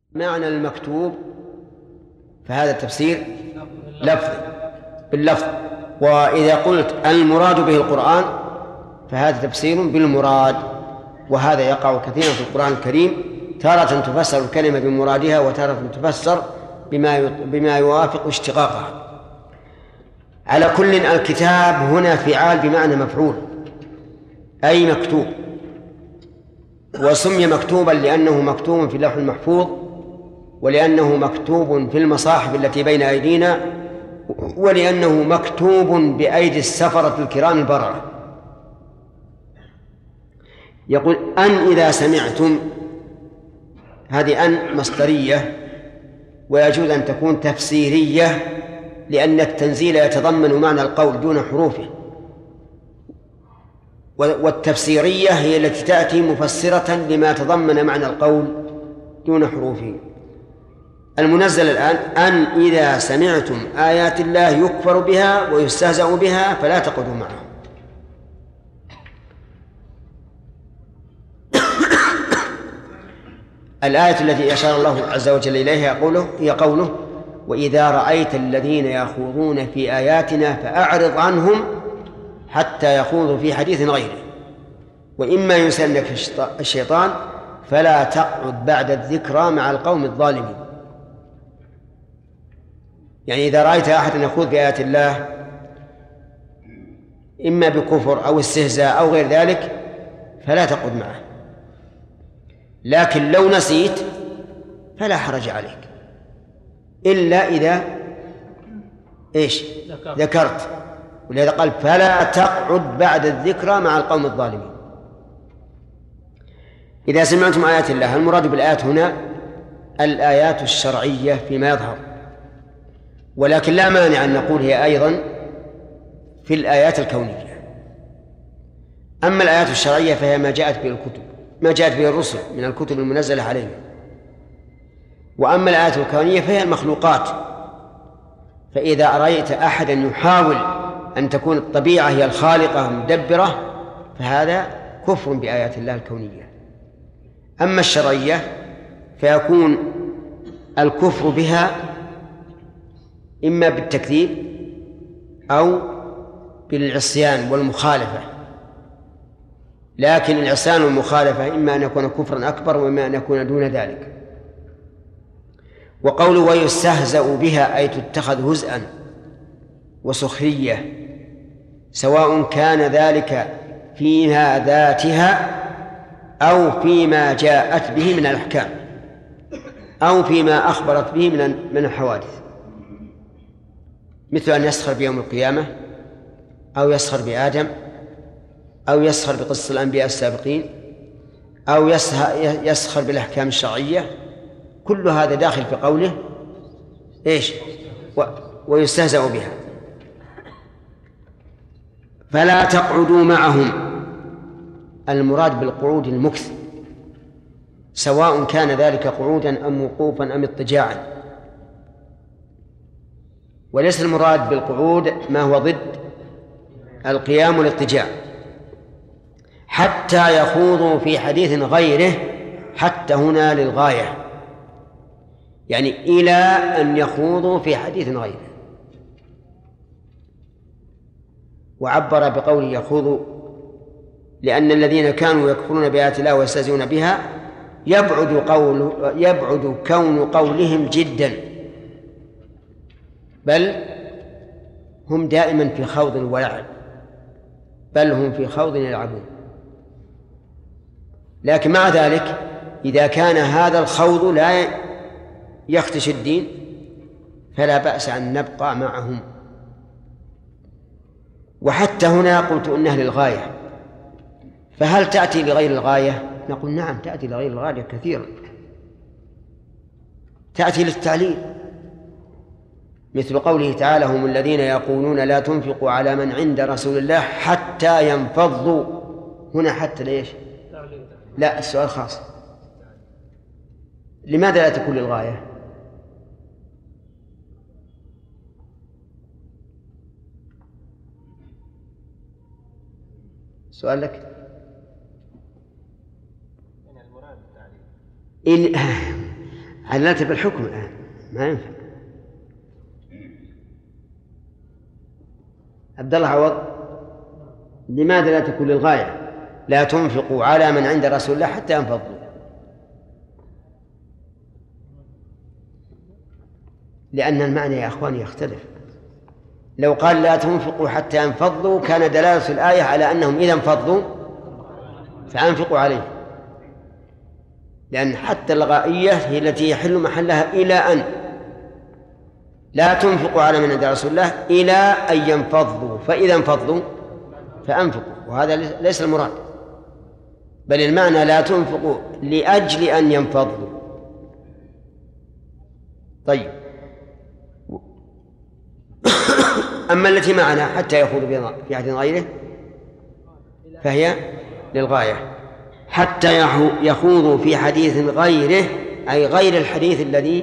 معنى المكتوب فهذا التفسير لفظي باللفظ، وإذا قلت المراد به القرآن فهذا تفسير بالمراد، وهذا يقع كثيرا في القرآن الكريم، تارة تفسر الكلمة بمرادها وتارة تفسر بما يوافق اشتقاقها. على كل الكتاب هنا فعال بمعنى مفعول أي مكتوب، وسمي مكتوبا لأنه مكتوب في اللوح المحفوظ، ولأنه مكتوب في المصاحف التي بين أيدينا، ولأنه مكتوب بأيدي السفرة الكرام البررة. يقول أن إذا سمعتم، هذه أن مصدرية، ويجوز أن تكون تفسيرية لأن التنزيل يتضمن معنى القول دون حروفه، والتفسيرية هي التي تأتي مفسرة لما تضمن معنى القول دون حروفه. المنزل الآن أن إذا سمعتم آيات الله يكفر بها ويستهزأ بها فلا تقعدوا معهم. الآية التي أشار الله عز وجل إليها هي قوله وإذا رأيت الذين يخوضون في آياتنا فأعرض عنهم حتى يخوضوا في حديث غيره وإما ينسينك الشيطان فلا تقعد بعد الذكرى مع القوم الظالمين. يعني إذا رأيت أحدا يخوض في آيات الله إما بكفر أو استهزاء أو غير ذلك فلا تقعد معه، لكن لو نسيت فلا حرج عليك إلا إذا ذكرت، ولهذا قال فلا تقعد بعد الذكرى مع القوم الظالمين. إذا سمعتم آيات الله، المراد بالآيات هنا الآيات الشرعية فيما يظهر، ولكن لا مانع أن نقول هي أيضا في الآيات الكونية. أما الآيات الشرعية فهي ما جاءت به الكتب، ما جاءت به الرسل من الكتب المنزلة عليهم. وأما الآيات الكونية فهي المخلوقات، فإذا رأيت أحدا يحاول أن تكون الطبيعة هي الخالقة المدبرة فهذا كفر بآيات الله الكونية. أما الشرعية فيكون الكفر بها إما بالتكذيب أو بالعصيان والمخالفة، لكن العصيان والمخالفة إما أن يكون كفرا أكبر وإما أن يكون دون ذلك. وقوله ويستهزأ بها أي تتخذ هزءا وسخرية، سواء كان ذلك فيها ذاتها أو فيما جاءت به من الأحكام أو فيما أخبرت به من الحوادث، مثل أن يسخر بيوم القيامة أو يسخر بآدم أو يسخر بقصة الأنبياء السابقين أو يسخر بالأحكام الشرعية. كل هذا داخل في قوله ويستهزأ بها. فلا تقعدوا معهم، المراد بالقعود المكث، سواء كان ذلك قعودا أم وقوفا أم اضطجاعا، وليس المراد بالقعود ما هو ضد القيام والاضطجاع، حتى يخوضوا في حديث غيره. حتى هنا للغاية، يعني إلى أن يخوضوا في حديث غيره. وعبر بقوله يخوضوا لأن الذين كانوا يكفرون بآيات الله ويستهزئون بها يبعد كون قولهم جدا، بل هم دائما في خوض ولعب، بل هم في خوض يلعبون. لكن مع ذلك إذا كان هذا الخوض لا يخدش الدين فلا بأس أن نبقى معهم. وحتى هنا قلت إنها للغاية، فهل تأتي لغير الغاية؟ نقول نعم تأتي لغير الغاية كثيرا، تأتي للتعليل، مثل قوله تعالى هم الذين يقولون لا تنفقوا على من عند رسول الله حتى ينفضوا. هنا حتى ليش؟ لا، السؤال خاص. لماذا لا تكون للغاية؟ سؤال لك. عللت بالحكم الآن ما ينفع. عبد الله عوض، لماذا لا تكون للغاية؟ لا تنفقوا على من عند رسول الله حتى ينفضوا. لأن المعنى يا أخواني يختلف. لو قال لا تنفقوا حتى ينفضوا كان دلالة الآية على أنهم إذا انفضوا فأنفقوا عليه، لأن حتى الغائية هي التي يحل محلها إلى أن لا تنفقوا على من عند رسول الله إلى أن ينفضوا، فإذا انفضوا فأنفقوا، وهذا ليس المراد، بل المعنى لا تنفقوا لأجل أن ينفضوا. طيب، أما التي معنا حتى يخوضوا في عهد غيره فهي للغاية، حتى يخوضوا في حديث غيره، أي غير الحديث الذي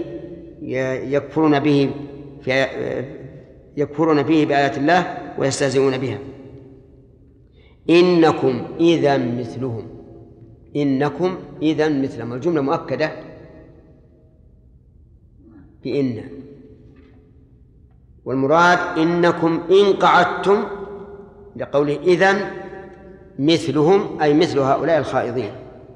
يكفرون فيه بآيات الله ويستهزئون بها. إنكم إذا مثلهم، إنكم إذا مثلهم، الجملة مؤكدة بإن، والمراد إنكم إن قعدتم لقوله إذن مثلهم، أي مثل هؤلاء الخائضين.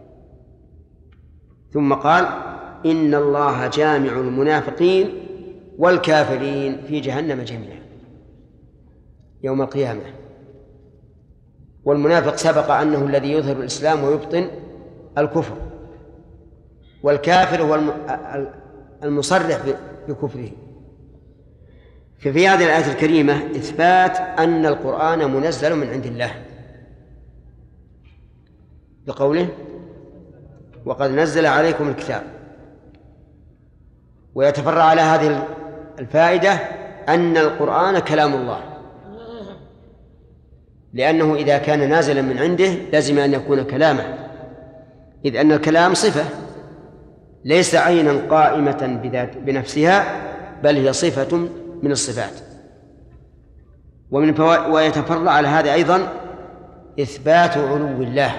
ثم قال إن الله جامع المنافقين والكافرين في جهنم جميعا يوم القيامة. والمنافق سبق أنه الذي يظهر الإسلام ويبطن الكفر، والكافر هو المصرح بكفره. ففي هذه الآية الكريمة إثبات أن القرآن منزل من عند الله بقوله وقد نزل عليكم الكتاب. ويتفرع على هذه الفائدة أن القرآن كلام الله، لأنه إذا كان نازلا من عنده لازم أن يكون كلامه، إذ أن الكلام صفة ليس عينا قائمة بنفسها، بل هي صفة من الصفات. ويتفرع على هذا أيضا إثبات علو الله،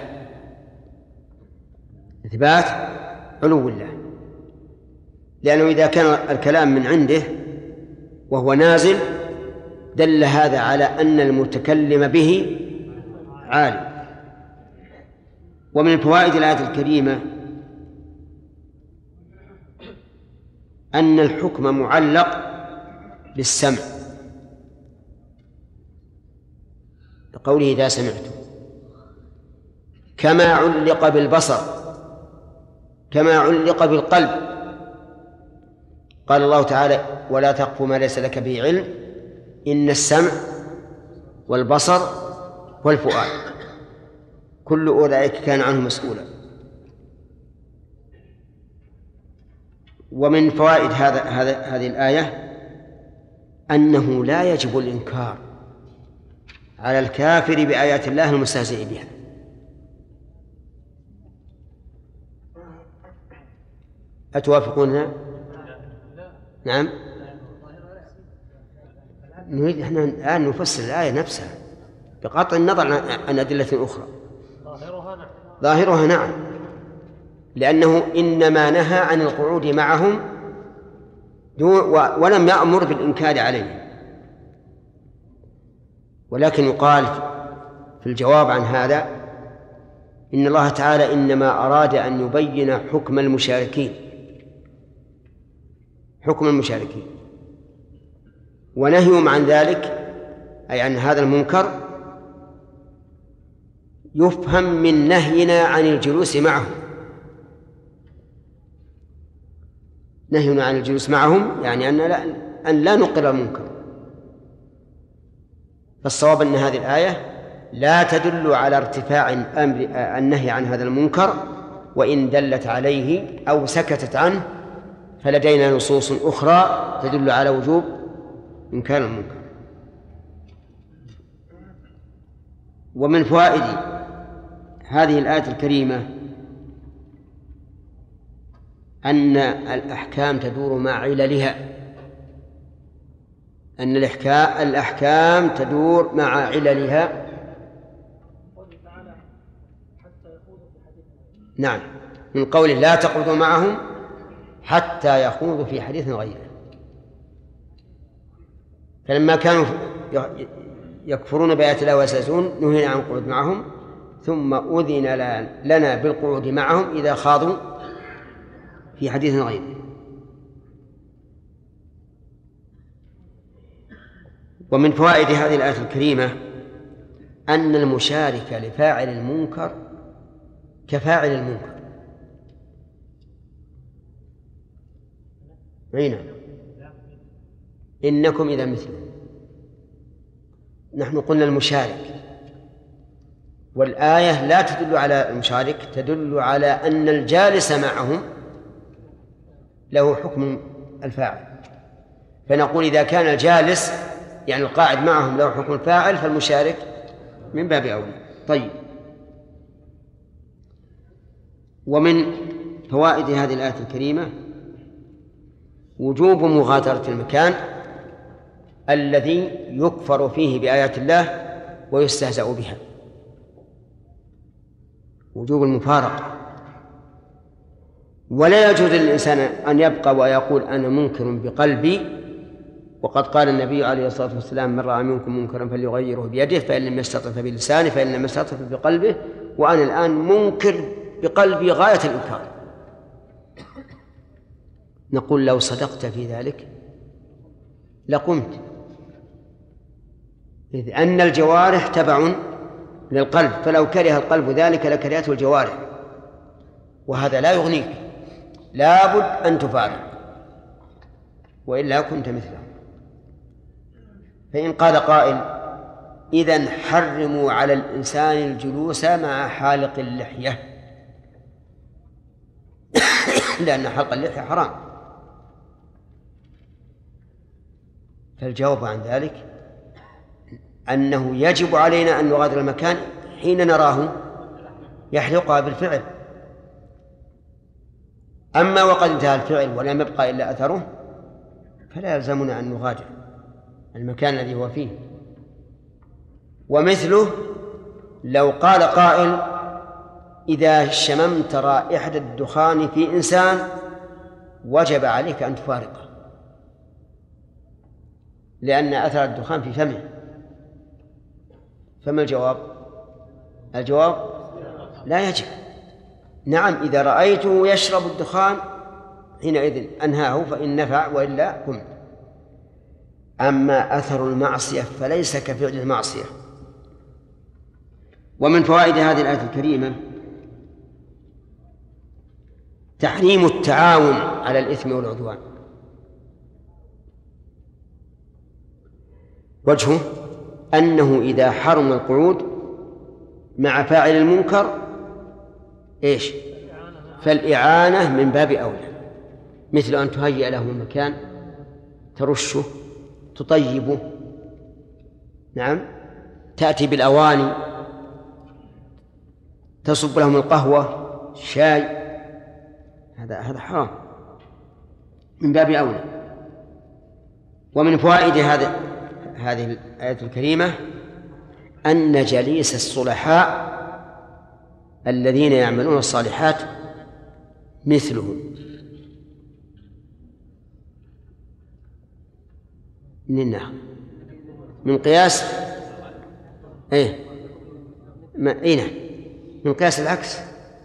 إثبات علو الله، لأنه إذا كان الكلام من عنده وهو نازل دل هذا على أن المتكلم به عالم. ومن فوائد الآية الكريمة أن الحكم معلق بالسمع، لقوله إذا سمعتم، كما علق بالبصر، كما علق بالقلب. قال الله تعالى ولا تقف ما ليس لك به علم إن السمع والبصر والفؤاد كل أولئك كان عنه مسؤولا. ومن فوائد هذه الآية أنه لا يجب الإنكار على الكافر بآيات الله المستهزئ بها. أتوافقوننا؟ نعم. نريد احنا الآن نفسر الآية نفسها بقطع النظر عن أدلة أخرى. ظاهرها نعم، لأنه إنما نهى عن القعود معهم ولم يأمر بالإنكار عليهم. ولكن يقال في الجواب عن هذا إن الله تعالى إنما أراد أن يبين حكم المشاركين، حكم المشاركين، ونهيهم عن ذلك أي عن هذا المنكر يفهم من نهينا عن الجلوس معهم. نهينا عن الجلوس معهم يعني أن لا نقر المنكر. فالصواب أن هذه الآية لا تدل على ارتفاع النهي عن هذا المنكر، وإن دلت عليه أو سكتت عنه فلدينا نصوص أخرى تدل على وجوب إنكار المنكر. ومن فوائد هذه الآية الكريمة أن الأحكام تدور مع عللها، أن الأحكام تدور مع عللها. نعم، من قوله لا تقعدوا معهم حتى يخوضوا في حديث غيره. فلما كانوا يكفرون بآيات الله ويستهزئون نهينا عن القعود معهم، ثم أذن لنا بالقعود معهم إذا خاضوا في حديث غيره. ومن فوائد هذه الآية الكريمة أن المشارك لفاعل المنكر كفاعل المنكر. نعم، إنكم إذا مثله. نحن قلنا المشارك، والآية لا تدل على المشارك، تدل على أن الجالس معهم له حكم الفاعل. فنقول إذا كان الجالس يعني القاعد معهم له حكم الفاعل، فالمشارك من باب أولى. طيب، ومن فوائد هذه الآية الكريمة وجوب مغادرة المكان الذي يكفر فيه بآيات الله ويستهزأ بها، وجوب المفارقة. ولا يجوز للإنسان أن يبقى ويقول أنا منكر بقلبي، وقد قال النبي عليه الصلاة والسلام من رأى منكم منكرا فليغيره بيده، فإن لم يستطع فبلسانه، فإن لم يستطع بقلبه، وأنا الآن منكر بقلبي غاية الإنكار. نقول لو صدقت في ذلك لقمت، إذ أن الجوارح تبع للقلب، فلو كره القلب ذلك لكرهته الجوارح، وهذا لا يغنيك، لابد أن تفارق وإلا كنت مثله. فإن قال قائل إذن حرموا على الإنسان الجلوس مع حالق اللحية لأن حلق اللحية حرام، فالجواب عن ذلك أنه يجب علينا أن نغادر المكان حين نراه يحلقها بالفعل. أما وقد انتهى الفعل ولم يبقى إلا أثره فلا يلزمنا أن نغادر المكان الذي هو فيه. ومثله لو قال قائل إذا شممت رائحة الدخان في إنسان وجب عليك أن تفارقه، لأن أثر الدخان في فمه، فما الجواب؟ الجواب لا يجب. نعم، إذا رأيته يشرب الدخان حينئذ أنهاه فإن نفع، وإلا قمت. أما أثر المعصية فليس كفعل المعصية. ومن فوائد هذه الآية الكريمة تحريم التعاون على الإثم والعدوان. وجهه أنه إذا حرم القعود مع فاعل المنكر إيش؟ فالإعانة من باب أولى، مثل أن تهيئ له مكان، ترشه، تطيبه، نعم، تأتي بالأواني، تصب لهم القهوة، الشاي، هذا حرام من باب أولى. ومن فوائد هذه الآية الكريمة أن جليس الصلحاء الذين يعملون الصالحات مثلهم. من قياس من قياس العكس،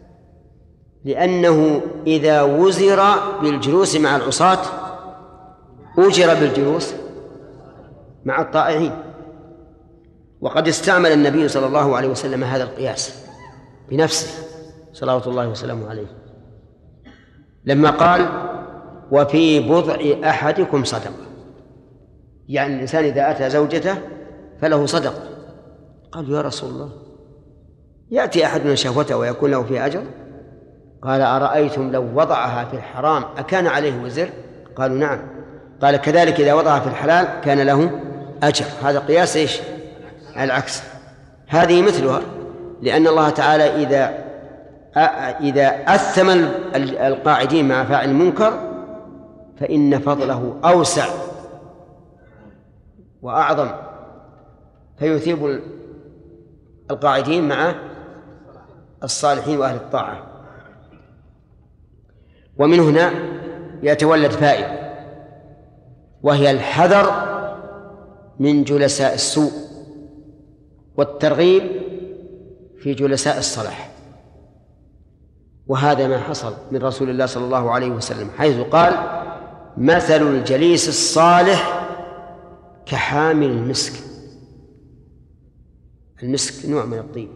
لأنه إذا وزر بالجلوس مع العصاة أجر بالجلوس مع الطائعين. وقد استعمل النبي صلى الله عليه وسلم هذا القياس بنفسه صلوات الله وسلامه عليه لما قال وفي بضع أحدكم صدقة، يعني الإنسان إذا أتى زوجته فله صدقة. قالوا يا رسول الله يأتي أحدنا شهوته ويكون له فيه أجر؟ قال أرأيتم لو وضعها في الحرام أكان عليه وزر؟ قالوا نعم. قال كذلك إذا وضعها في الحلال كان له أجر. هذا قياس إيش؟ العكس. هذه مثلها، لأن الله تعالى إذا أثم القاعدين مع فاعل المنكر فإن فضله أوسع وأعظم، فيثيب القاعدين مع الصالحين وأهل الطاعة. ومن هنا يتولد فائدة، وهي الحذر من جلساء السوء والترغيب في جلساء الصلاح. وهذا ما حصل من رسول الله صلى الله عليه وسلم، حيث قال: مثل الجليس الصالح كحامل المسك. المسك نوع من الطيب،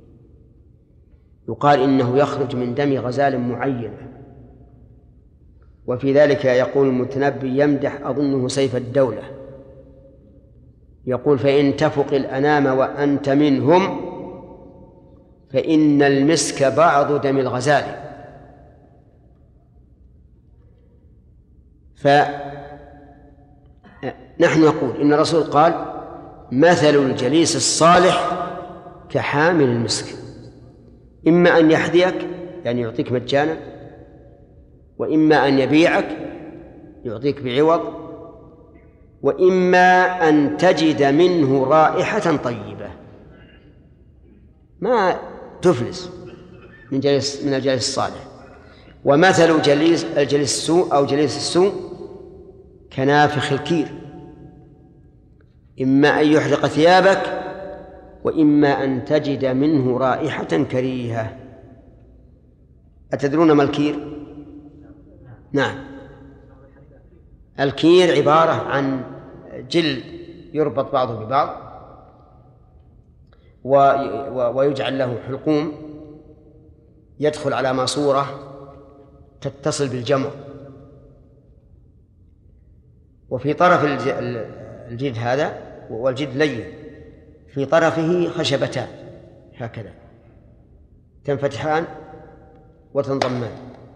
يقال إنه يخرج من دم غزال معينة، وفي ذلك يقول المتنبي يمدح أظنه سيف الدولة، يقول: فإن تفق الأنام وأنت منهم فإن المسك بعض دم الغزال. فنحن نقول إن الرسول قال: مثل الجليس الصالح كحامل المسك، إما أن يحذيك يعني يعطيك مجانا، وإما أن يبيعك يعطيك بعوض، وإما أن تجد منه رائحة طيبة ما تفلس من الجليس الصالح. ومثل الجليس السوء أو جليس السوء كنافخ الكير، إما أن يحرق ثيابك وإما أن تجد منه رائحة كريهة. أتدرون ما الكير؟ نعم، الكير عبارة عن جلد يربط بعضه ببعض ويجعل له حلقوم يدخل على ماسورة تتصل بالجمر، وفي طرف الجلد هذا، والجلد لين، في طرفه خشبتان هكذا تنفتحان وتنضمان،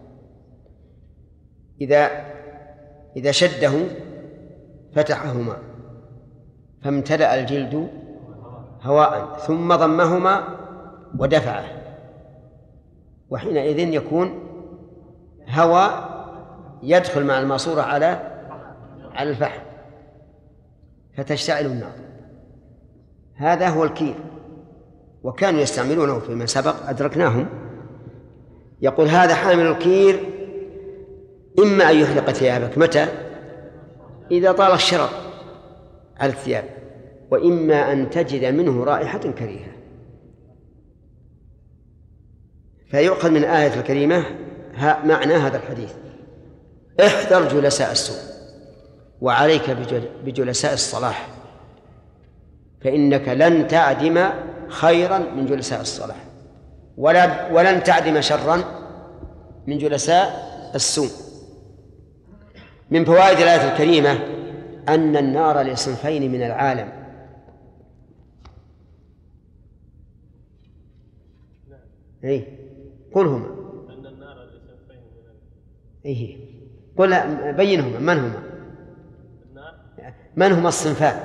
إذا شده فتحهما فامتلأ الجلد هواء، ثم ضمهما ودفعه، وحينئذ يكون هواء يدخل مع الماسورة على الفحم فتشتعل النار. هذا هو الكير، وكانوا يستعملونه فيما سبق أدركناهم. يقول: هذا حامل الكير إما أن يحرق ثيابك، متى؟ إذا طال الشرر على الثياب، وإما أن تجد منه رائحة كريهة. فيؤخذ من الآية الكريمة معنى هذا الحديث: احذر جلساء السوء، وعليك بجلساء الصلاح، فإنك لن تعدم خيرا من جلساء الصلاح، ولن تعدم شرا من جلساء السوء. من فوائد الآية الكريمة أن النار لصنفين من العالم: قل هما. أن النار لصنفين قل بينهما، من هما؟ من هما الصنفان؟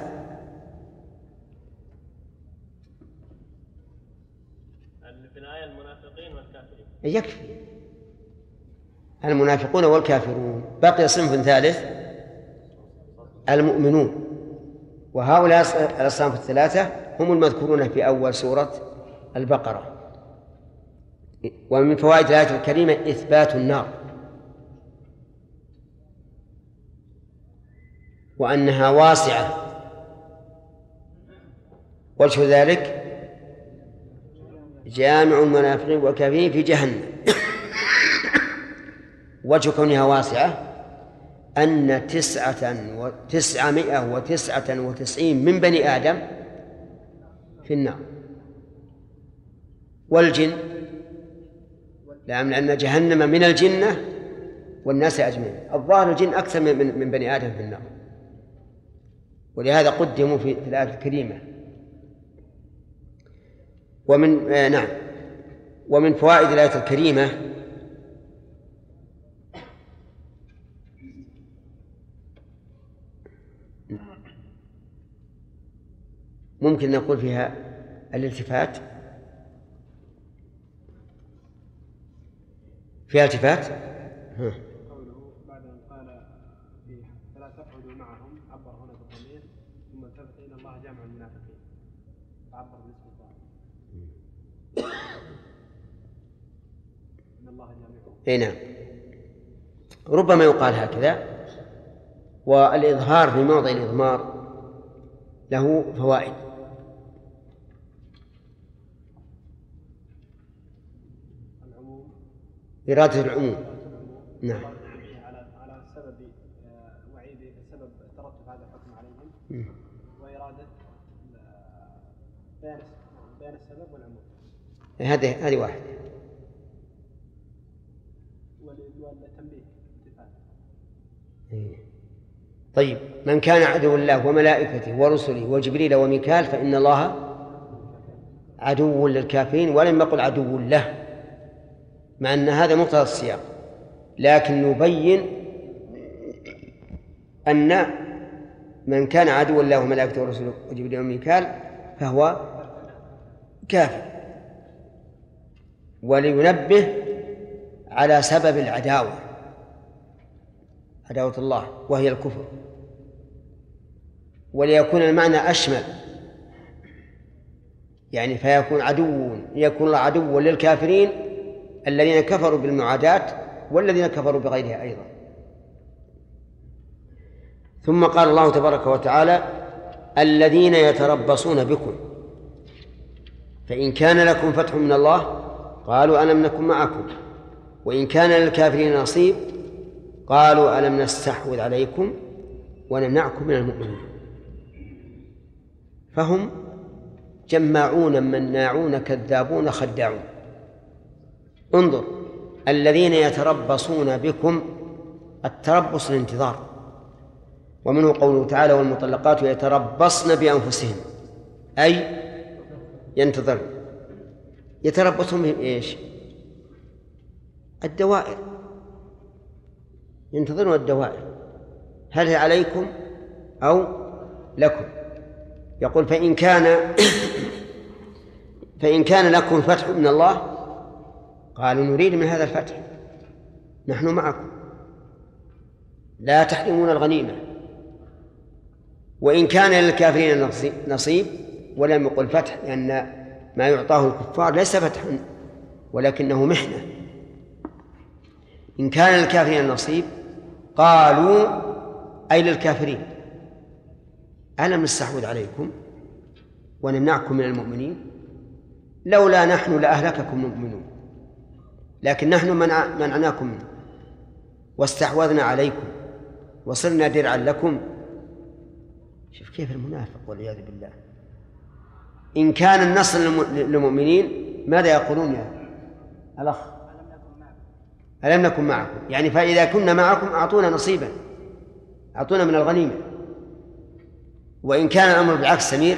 في الآية المنافقين والكافرين. يكفي المنافقون والكافرون، بقي صنف ثالث: المؤمنون. وهؤلاء الأصناف الثلاثة هم المذكورون في أول سورة البقرة. ومن فوائد الآية الكريمة إثبات النار، وأنها واسعة. وجه ذلك جامع المنافقين والكافرين في جهنم. وجه كونها واسعة أن 999 من بني آدم في النار، والجن، لأن جهنم من الجنة والناس أجمعين. الظاهر الجن أكثر من بني آدم في النار، ولهذا قدموا في الآية الكريمة. ومن فوائد الآية الكريمة ممكن نقول فيها الالتفات، فيها التفات. قوله بعد أن قال فلا تقعدوا معهم، عبر هنا بالضمير، ثم التفت إلى الله جامع المنافقين، عبر باسم الله إن الله جامعهم. نعم. ربما يقال هكذا. والإظهار في موضع الإضمار له فوائد. إرادة العموم. نعم. على سبب وعيد سبب ترتب هذا الحكم عليهم، وإرادة بيان السبب والعموم. هذه واحد. والتنبيه. طيب، من كان عدو الله وملائكته ورسله وجبريل وميكال فإن الله عدو للكافرين، ولم يقل عدو له، مع أن هذا مقتضى السياق، لكن نبين أن من كان عدو الله وملائكته ورسله وجبريل وميكال فهو كافر، ولينبه على سبب العداوة، عداوة الله وهي الكفر، وليكون المعنى أشمل، يعني فيكون يكون الله عدو للكافرين الذين كفروا بالمعاداة والذين كفروا بغيرها أيضا. ثم قال الله تبارك وتعالى: الذين يتربصون بكم فإن كان لكم فتح من الله قالوا ألم نكن معكم وإن كان للكافرين نصيب قالوا ألم نستحوذ عليكم ونمنعكم من المؤمنين. فهم جماعون مناعون كذابون خداعون. انظر، الذين يتربصون بكم، التربص الانتظار، ومنه قوله تعالى: والمطلقات يتربصن بأنفسهن، أي ينتظرن. يتربصون بهم إيش؟ الدوائر، ينتظرون الدوائر، هل هي عليكم أو لكم. يقول: فإن كان لكم فتح من الله قالوا نريد من هذا الفتح، نحن معكم لا تحرمون الغنيمة. وإن كان للكافرين نصيب، ولم يقل فتح، لأن ما يعطاه الكفار ليس فتحا ولكنه محنة. إن كان للكافرين نصيب قالوا أي للكافرين ألم نستحوذ عليكم ونمنعكم من المؤمنين، لولا نحن لأهلككم المؤمنون، لكن نحن منعناكم منه واستحوذنا عليكم وصرنا درعا لكم. شوف كيف المنافق والعياذ بالله. إن كان النصر للمؤمنين ماذا يقولون يا الأخ؟ ألم نكن معكم، يعني فإذا كنا معكم أعطونا نصيبا، أعطونا من الغنيمة. وإن كان الأمر بالعكس سمير،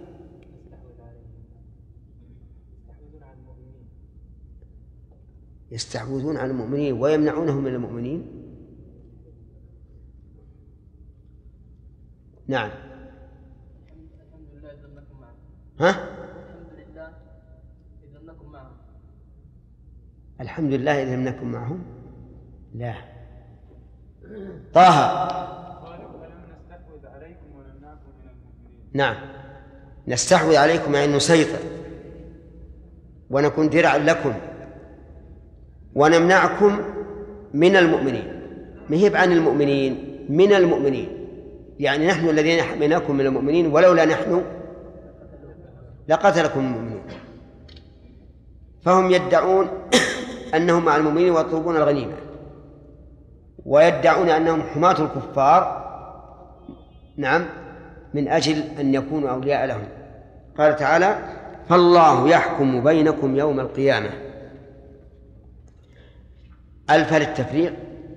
يستحوذون على المؤمنين ويمنعونهم من المؤمنين. نعم. الحمد لله إذا لم نكن معهم. ها؟ الحمد لله إذا لم نكن معهم. الحمد لله إذا لم نكن معهم. لا. طه. قالوا ألم نستحوذ عليكم ونمنعكم من المؤمنين. نعم، نستحوذ عليكم يعني نسيطر ونكون درعا لكم ونمنعكم من المؤمنين. ما هي عن المؤمنين، من المؤمنين، يعني نحن الذين حميناكم من المؤمنين، ولولا نحن لقتلكم المؤمنون. فهم يدعون أنهم مع المؤمنين ويطلبون الغنيمة، ويدعون أنهم حماة الكفار، نعم، من أجل أن يكونوا أولياء لهم. قال تعالى: فالله يحكم بينكم يوم القيامة. ألف للتفريق،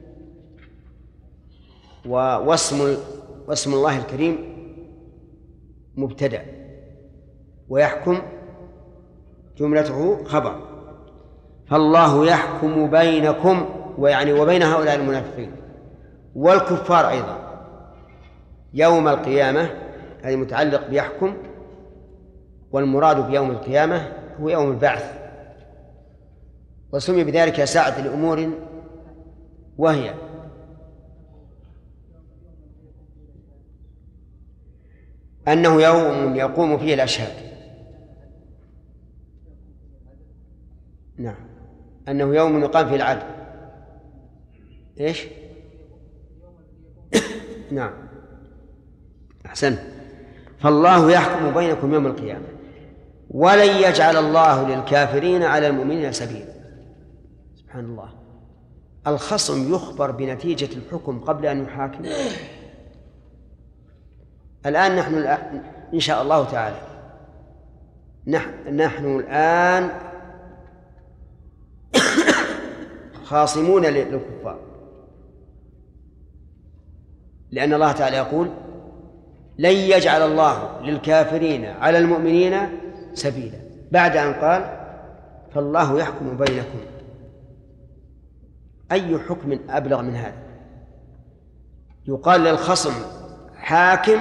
واسم الله الكريم مبتدأ، ويحكم جملته خبر. فالله يحكم بينكم، ويعني وبين هؤلاء المنافقين والكفار أيضا يوم القيامة، هذا متعلق بيحكم، والمراد بيوم القيامة هو يوم البعث، وسمي بذلك ساعة لأمور، وهي أنه يوم يقوم فيه الأشهاد. نعم، أنه يوم يقام فيه العدل. إيش؟ نعم أحسن. فالله يحكم بينكم يوم القيامة ولن يجعل الله للكافرين على المؤمنين سبيلا. سبحان الله، الخصم يخبر بنتيجة الحكم قبل أن يحاكم. الآن نحن إن شاء الله تعالى نحن الآن خاصمون للكفار، لأن الله تعالى يقول لن يجعل الله للكافرين على المؤمنين سبيلا، بعد أن قال فالله يحكم بينكم. أي حكم أبلغ من هذا؟ يقال للخصم حاكم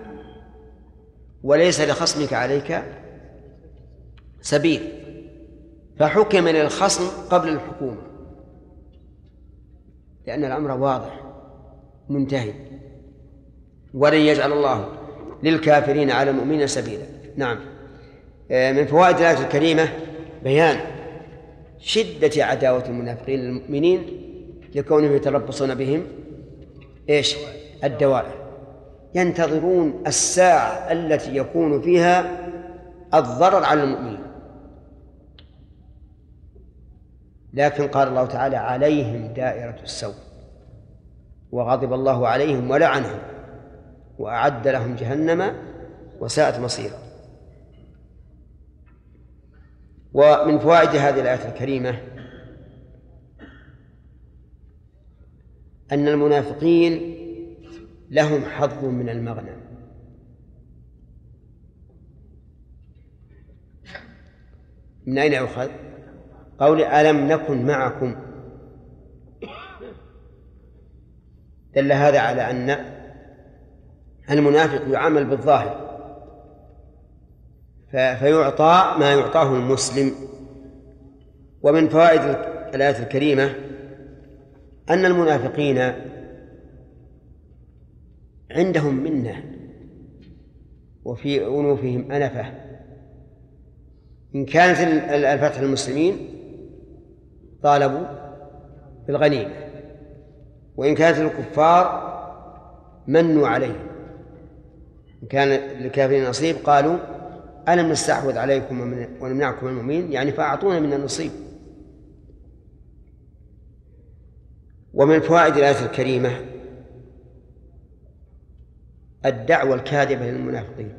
وليس لخصمك عليك سبيل، فحكم للخصم قبل الحكومة، لأن الأمر واضح منتهي. ولن يجعل الله للكافرين على المؤمنين سبيلا. نعم. من فوائد الآية الكريمة بيان شدة عداوة المنافقين للمؤمنين لكونهم يتربصون بهم إيش؟ الدوائر، ينتظرون الساعة التي يكون فيها الضرر على المؤمنين. لكن قال الله تعالى عليهم دائرة السوء وغضب الله عليهم ولعنهم وأعد لهم جهنم وساءت مصيرا. ومن فوائد هذه الآية الكريمة أن المنافقين لهم حظ من المغنم. من أين يؤخذ؟ قول ألم نكن معكم، دل هذا على أن المنافق يعامل بالظاهر فيعطى ما يعطاه المسلم. ومن فوائد الآية الكريمة أن المنافقين عندهم منة وفي أنوفهم أنفة. إن كانت الفتح المسلمين طالبوا بالغنيمة، وإن كانت الكفار منوا عليهم. إن كان للكافرين نصيب قالوا ألم نستحوذ عليكم ونمنعكم المؤمنين، يعني فأعطونا من النصيب. ومن فوائد الآية الكريمة الدعوة الكاذبة للمنافقين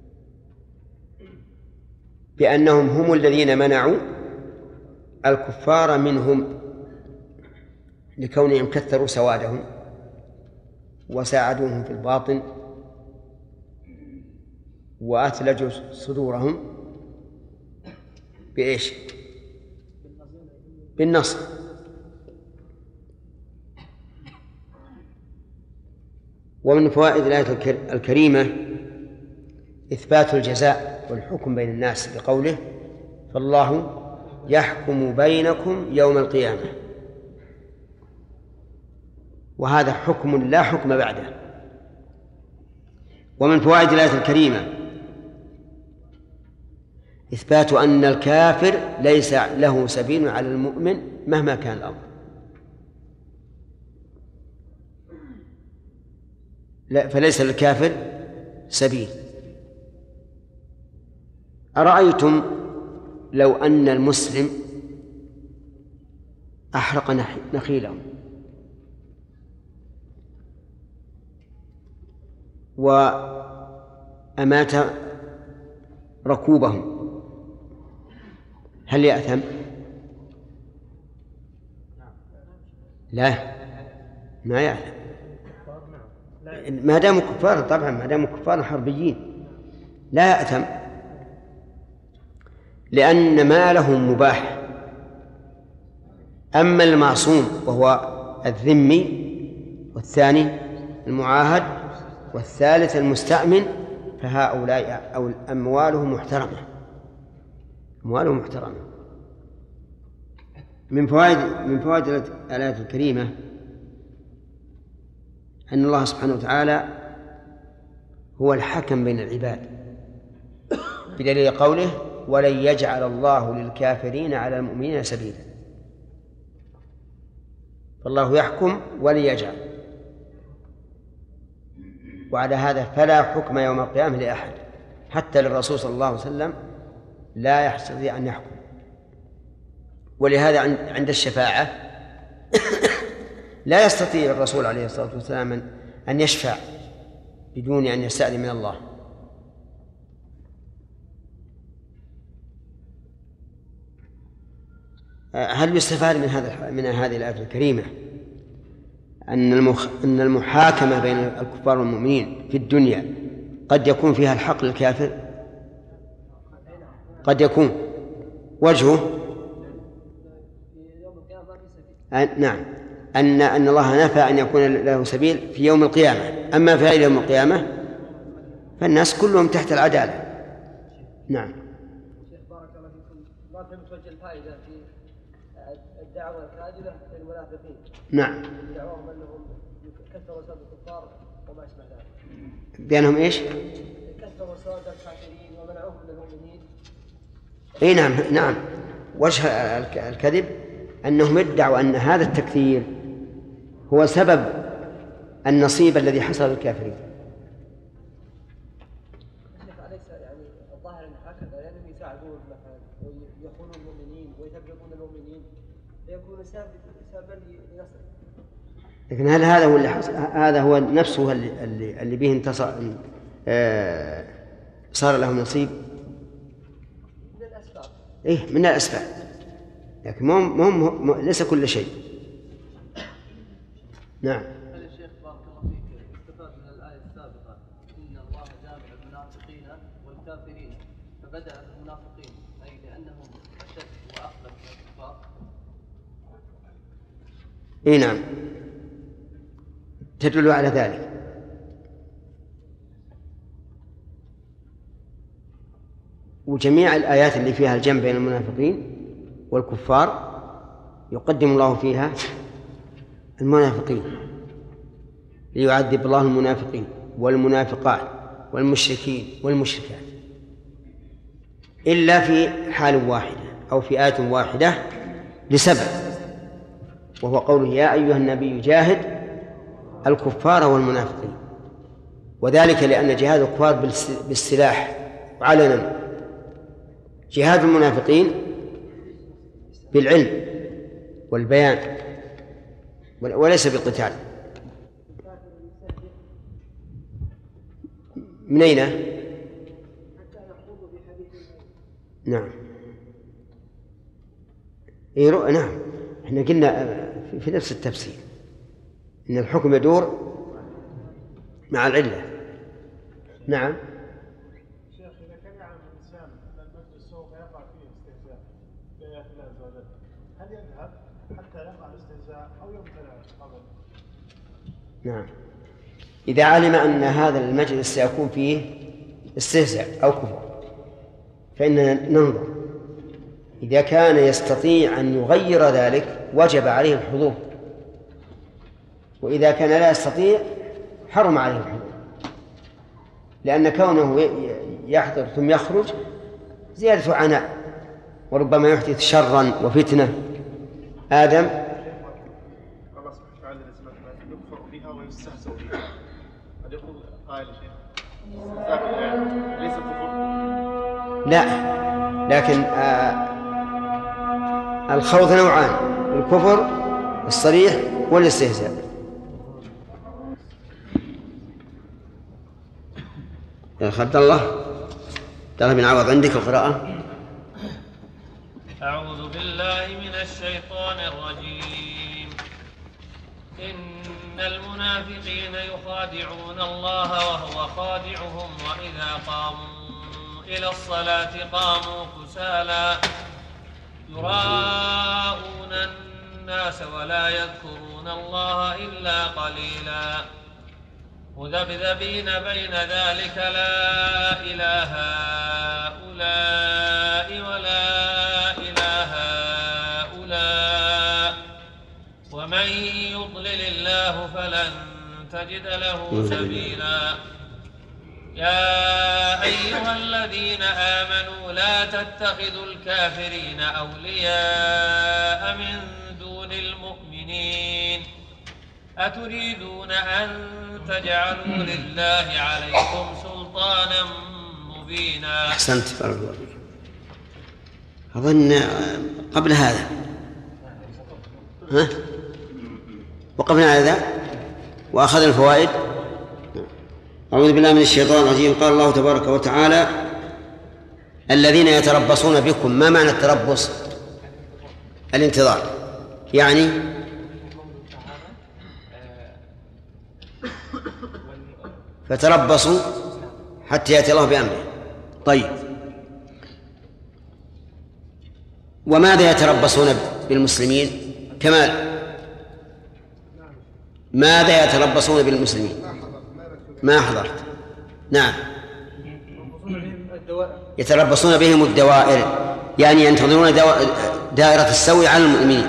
بأنهم هم الذين منعوا الكفار منهم لكونهم كثروا سوادهم وساعدوهم في الباطن وأثلجوا صدورهم بإيش؟ بالنصر. ومن فوائد الآية الكريمة إثبات الجزاء والحكم بين الناس بقوله فالله يحكم بينكم يوم القيامة، وهذا حكم لا حكم بعده. ومن فوائد الآية الكريمة إثبات أن الكافر ليس له سبيل على المؤمن مهما كان الأمر. فليس للكافر سبيل. أرأيتم لو أن المسلم أحرق نخيله وأمات ركوبهم، هل يأثم؟ لا، ما يأثم ما داموا كفار. طبعا ما داموا كفار حربيين لا يأثم، لأن مالهم مباح. أما المعصوم وهو الذمي، والثاني المعاهد، والثالث المستأمن، فهؤلاء أو أموالهم محترمة، أموالهم محترمة. من فوائد الآية الكريمة أن الله سبحانه وتعالى هو الحكم بين العباد، بدليل قوله ولن يجعل الله للكافرين على المؤمنين سبيلا. فالله يحكم وليجعل. وعلى هذا فلا حكم يوم القيامة لأحد، حتى للرسول صلى الله عليه وسلم لا يستطيع أن يحكم. ولهذا عند الشفاعة لا يستطيع الرسول عليه الصلاة والسلام أن يشفع بدون أن يستأذن من الله. هل يستفاد من هذه الآية الكريمة أن المحاكمة بين الكفار والمؤمنين في الدنيا قد يكون فيها الحق للكافر؟ قد يكون وجهه نعم أن الله نفى أن يكون له سبيل في يوم القيامة، أما في غير يوم القيامة فالناس كلهم تحت العدالة. نعم. شيخ بارك الله فيكم، ما فهمت وجه الفائدة في الدعوة الكاذبة للمنافقين. نعم. دعواهم أنهم كثروا سب الكفار وما أشبه ذلك. بأنهم إيش؟ كثروا سب الكافرين ومنعوهم من المؤمنين. إيه نعم. وجه الكذب أنهم ادعوا أن هذا التكثير هو سبب النصيب الذي حصل للكافرين. الشيخ أليس يعني الظاهر أن هكذا لأنهم يساعدون مثلا ويخونون المؤمنين ويثبتون المؤمنين فيكون سببا لنصر. لكن هل هذا هو اللي حصل؟ هذا هو نفسه اللي به انتصر صار له نصيب؟ من الأسباب. إيه من الأسباب، لكن ليس كل شيء. نعم. هل الشيخ بارك الله فيك استفاد من الآية السابقة إن الله جامع المنافقين والكافرين، فبدأ بالمنافقين أي لأنهم أشد وأخلف من الكفار؟ إيه نعم تدل على ذلك. وجميع الآيات اللي فيها الجمع بين المنافقين والكفار يقدم الله فيها المنافقين ليعذب الله المنافقين والمنافقات والمشركين والمشركات، إلا في حال واحدة أو في آية واحدة لسبب، وهو قوله يا أيها النبي جاهد الكفار والمنافقين. وذلك لأن جهاد الكفار بالسلاح علنا، جهاد المنافقين بالعلم والبيان وليس بالقتال. من أين؟ نعم. نعم احنا قلنا في نفس التفسير إن الحكم يدور مع العلة. نعم. شيخ إذا كان يعلم الإنسان أن المجلس سوف يقع فيه استهزاء بآيات الله عز وجل، هل يذهب حتى يقع الاستهزاء أو يمتنع قبل؟ نعم. إذا علم أن هذا المجلس سيكون فيه استهزاء أو كفر فإننا ننظر، إذا كان يستطيع أن يغير ذلك وجب عليه الحضور، وإذا كان لا يستطيع حرم عليه الحضور، لأن كونه يحضر ثم يخرج زيادة عناء وربما يحدث شرا وفتنة. آدم الله سبحانه وتعالى يكفر بها ويستهزأ بها، هل يقول قائل شيخ استهزاء ليس كفر؟ لا، لكن الخوض نوعان: الكفر الصريح والاستهزاء. يا عبد الله بن عوض عندك القراءة. أعوذ بالله من الشيطان الرجيم. إن المنافقين يخادعون الله وهو خادعهم وإذا قاموا إلى الصلاة قاموا كسالى يراءون الناس ولا يذكرون الله إلا قليلا مذبذبين بين ذلك لا إله هؤلاء ولا إله هؤلاء ومن يضلل الله فلن تجد له سبيلا. يا أيها الذين آمنوا لا تتخذوا الكافرين أولياء من دون المؤمنين أتريدون أن تجعلوا لله عليكم سلطانا مبينا. أحسنت، بارك الله فيك. أظن قبل هذا وقفنا على ذا وأخذ الفوائد. أعوذ بالله من الشيطان الرجيم. قال الله تبارك وتعالى: الذين يتربصون بكم. ما معنى التربص؟ الانتظار، يعني فتربصوا حتى يأتي الله بأمره. طيب، وماذا يتربصون بالمسلمين؟ كمال، ماذا يتربصون بالمسلمين؟ ما حضرت. نعم، يتربصون بهم الدوائر، يعني ينتظرون دائرة السوء على المؤمنين.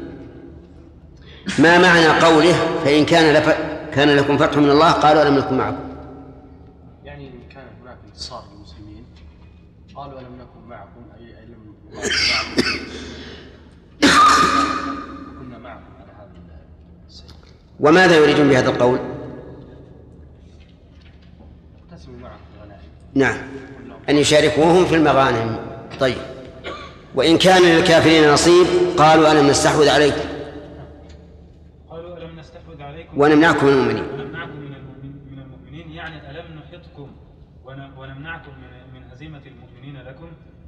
ما معنى قوله: فإن كان لكم فتح من الله قالوا ألم نكن معكم؟ يعني إن كان هناك انتصار للمسلمين قالوا ألم نكن معكم، أي لم كنا معكم على هذا السيد. وماذا يريدون بهذا القول؟ اقتسموا معهم الغنائم. نعم، أن يشاركوهم في المغانم. طيب، وإن كان للكافرين نصيب قالوا ألم نستحوذ عليكم ونمنعكم من المؤمنين. من المؤمنين يعني ألم نحطكم ونمنعكم من هزيمة المؤمنين لكم.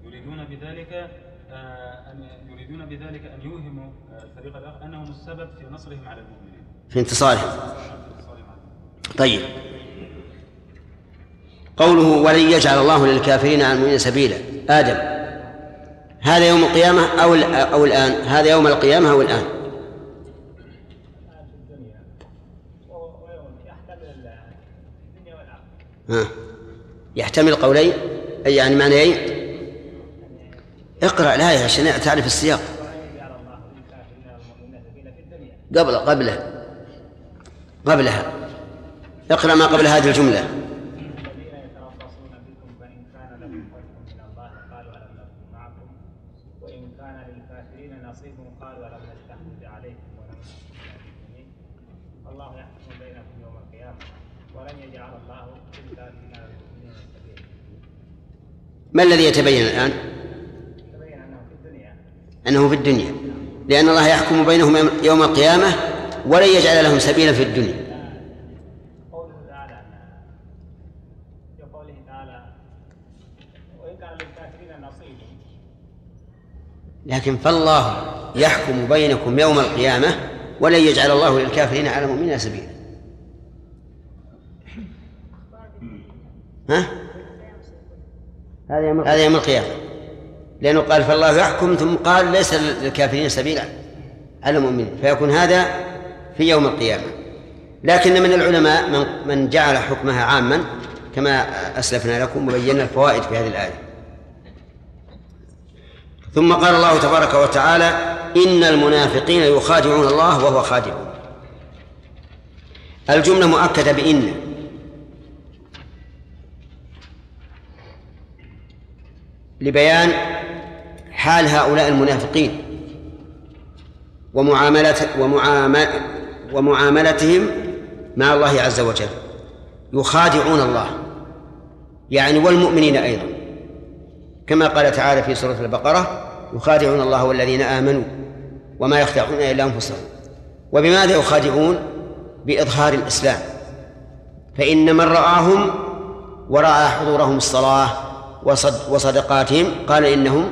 يريدون بذلك أن يوهموا الفريق الآخر أنهم السبب في نصرهم على المؤمنين، في انتصارهم. طيب، قوله: ولن يجعل الله للكافرين على المؤمنين سبيلا. آدم، هذا يوم القيامة أو الآن؟ هذا يوم القيامة أو الآن؟ يحتمل قولين، يعني معنيين. اقرأ الآية عشان تعرف السياق. قبلها اقرأ ما قبل هذه الجملة. ما الذي يتبين الآن؟ أنه في الدنيا، لأن الله يحكم بينهم يوم القيامة ولن يجعل لهم سبيلا في الدنيا. قوله تعالى وإن كان للكافرين نصيب. لكن فالله يحكم بينكم يوم القيامة ولن يجعل الله للكافرين على المؤمنين سبيلا. هذا يوم القيامة، لأنه قال فالله يحكم ثم قال ليس للكافرين سبيلا على المؤمنين، فيكون هذا في يوم القيامة. لكن من العلماء من جعل حكمها عاما كما أسلفنا لكم وبينا الفوائد في هذه الآية. ثم قال الله تبارك وتعالى: إن المنافقين يخادعون الله وهو خادعهم. الجملة مؤكدة بإن، لبيان حال هؤلاء المنافقين ومعاملتهم مع الله عز وجل. يخادعون الله يعني والمؤمنين أيضا، كما قال تعالى في سورة البقرة: يخادعون الله والذين آمنوا وما يخدعون إلا أنفسهم. وبماذا يخادعون؟ بإظهار الإسلام، فإن من رآهم ورأى حضورهم الصلاة وصدقاتهم قال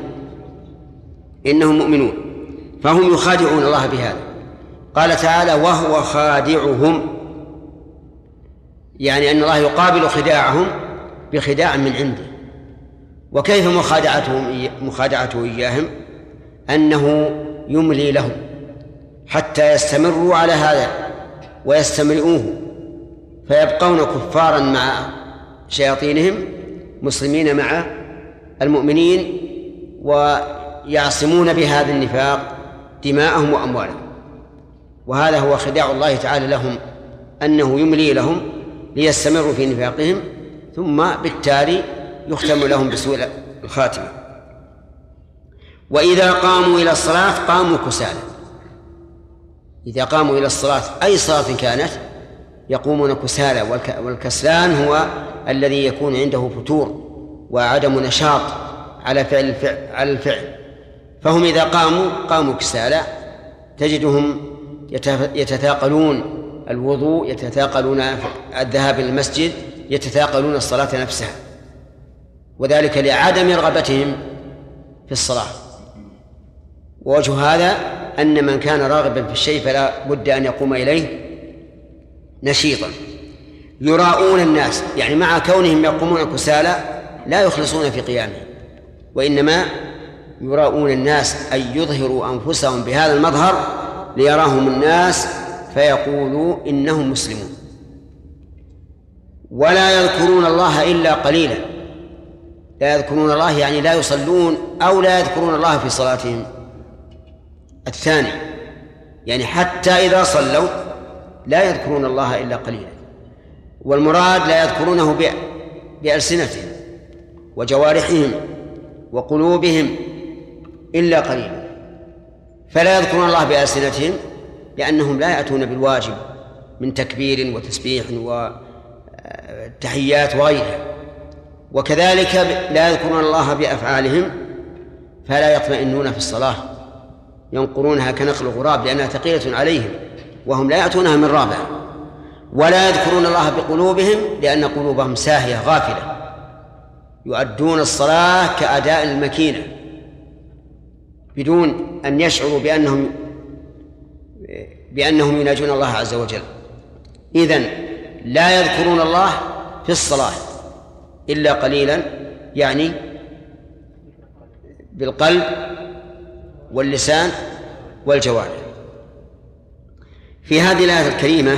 إنهم مؤمنون، فهم يخادعون الله بهذا. قال تعالى: وهو خادعهم، يعني أن الله يقابل خداعهم بخداع من عنده. وكيف مخادعته إياهم؟ أنه يملي لهم حتى يستمروا على هذا ويستمرئوه، فيبقون كفارا مع شياطينهم، مسلمين مع المؤمنين، ويعصمون بهذا النفاق دماءهم وأموالهم. وهذا هو خداع الله تعالى لهم، أنه يملي لهم ليستمروا في نفاقهم، ثم بالتالي يختم لهم بسوء الخاتمة. وإذا قاموا إلى الصلاة قاموا كسالى، إذا قاموا إلى الصلاة أي صلاة كانت يقومون كسالى، والكسلان هو الذي يكون عنده فتور وعدم نشاط على الفعل، فهم إذا قاموا كسالى تجدهم يتثاقلون الوضوء، يتثاقلون الذهاب إلى المسجد، يتثاقلون الصلاة نفسها، وذلك لعدم رغبتهم في الصلاة. ووجه هذا أن من كان راغبا في الشيء فلا بد أن يقوم إليه نشيطا. يراؤون الناس، يعني مع كونهم يقومون كسالى لا يخلصون في قيامهم، وإنما يراؤون الناس أي يظهروا أنفسهم بهذا المظهر ليراهم الناس فيقولوا إنهم مسلمون. ولا يذكرون الله إلا قليلا. لا يذكرون الله يعني لا يصلون أو لا يذكرون الله في صلاتهم الثاني، يعني حتى إذا صلوا لا يذكرون الله إلا قليلا. والمراد لا يذكرونه بألسنتهم وجوارحهم وقلوبهم إلا قليلا. فلا يذكرون الله بألسنتهم لأنهم لا يأتون بالواجب من تكبير وتسبيح وتحيات وغيرها، وكذلك لا يذكرون الله بأفعالهم فلا يطمئنون في الصلاة، ينقرونها كنقل الغراب لأنها ثقيلة عليهم وهم لا يأتونها من رابع. ولا يذكرون الله بقلوبهم لأن قلوبهم ساهية غافلة، يؤدون الصلاة كأداء المكينة بدون أن يشعروا بأنهم يناجون الله عز وجل. إذن لا يذكرون الله في الصلاة إلا قليلا، يعني بالقلب واللسان والجوارح. في هذه الآية الكريمة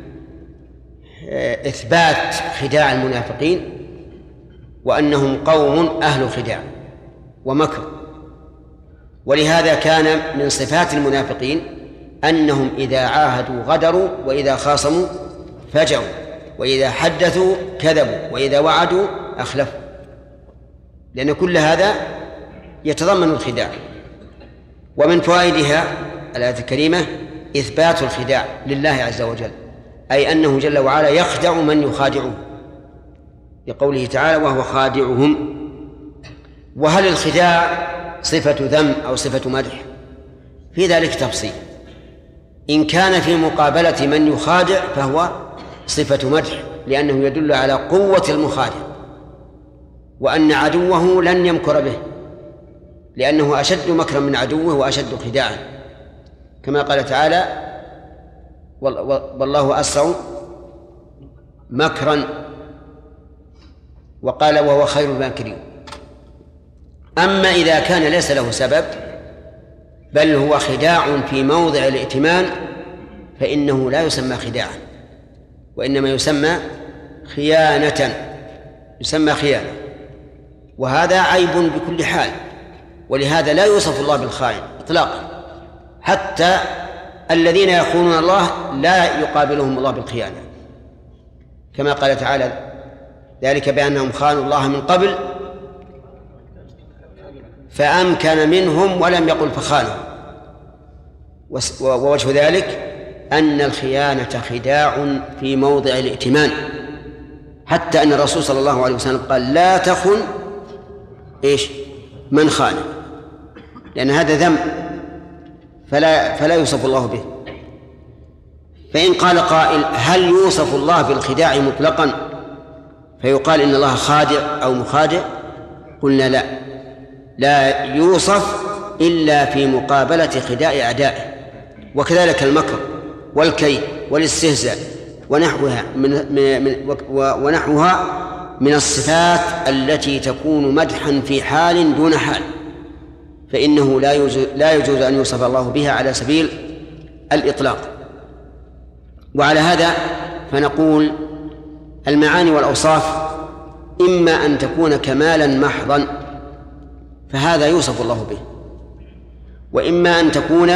إثبات خداع المنافقين وأنهم قوم أهل خداع ومكر. ولهذا كان من صفات المنافقين أنهم إذا عاهدوا غدروا، وإذا خاصموا فجروا، وإذا حدثوا كذبوا، وإذا وعدوا أخلفوا، لأن كل هذا يتضمن الخداع. ومن فوائدها الآية الكريمة إثبات الخداع لله عز وجل، أي أنه جل وعلا يخدع من يخادعه، لقوله تعالى وهو خادعهم. وهل الخداع صفة ذم أو صفة مدح؟ في ذلك تفصيل. إن كان في مقابلة من يخادع فهو صفة مدح، لأنه يدل على قوة المخادع وأن عدوه لن يمكر به، لأنه أشد مكرا من عدوه وأشد خداعا، كما قال تعالى والله أسرع مكرا، وقال وهو خير الماكرين. أما إذا كان ليس له سبب بل هو خداع في موضع الائتمان فإنه لا يسمى خداعا، وإنما يسمى خيانة، يسمى خيانة، وهذا عيب بكل حال. ولهذا لا يوصف الله بالخائن إطلاقا، حتى الذين يخونون الله لا يقابلهم الله بالخيانة، كما قال تعالى ذلك بأنهم خانوا الله من قبل فأمكن منهم ولم يقل فخانوا. ووجه ذلك أن الخيانة خداع في موضع الائتمان، حتى أن الرسول صلى الله عليه وسلم قال لا تخن من خان، لأن هذا ذنب فلا يوصف الله به. فإن قال قائل هل يوصف الله بالخداع مطلقا فيقال إن الله خادع أو مخادع؟ قلنا لا يوصف إلا في مقابلة خداع أعدائه، وكذلك المكر والكيد والاستهزاء ونحوها من الصفات التي تكون مدحا في حال دون حال، فإنه لا يجوز أن يوصف الله بها على سبيل الإطلاق. وعلى هذا فنقول المعاني والأوصاف إما أن تكون كمالا محضا فهذا يوصف الله به، وإما أن تكون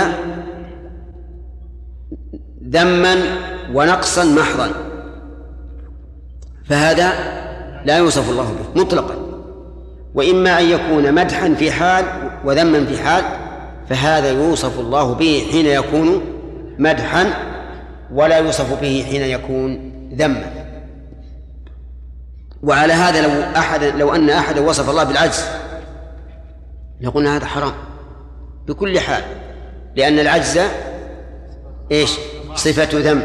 ذما ونقصا محضا فهذا لا يوصف الله به مطلقا، وإما أن يكون مدحا في حال وذما في حال فهذا يوصف الله به حين يكون مدحا ولا يوصف به حين يكون ذما. وعلى هذا لو أن أحدا وصف الله بالعجز لقلنا هذا حرام بكل حال، لأن العجز صفة ذم.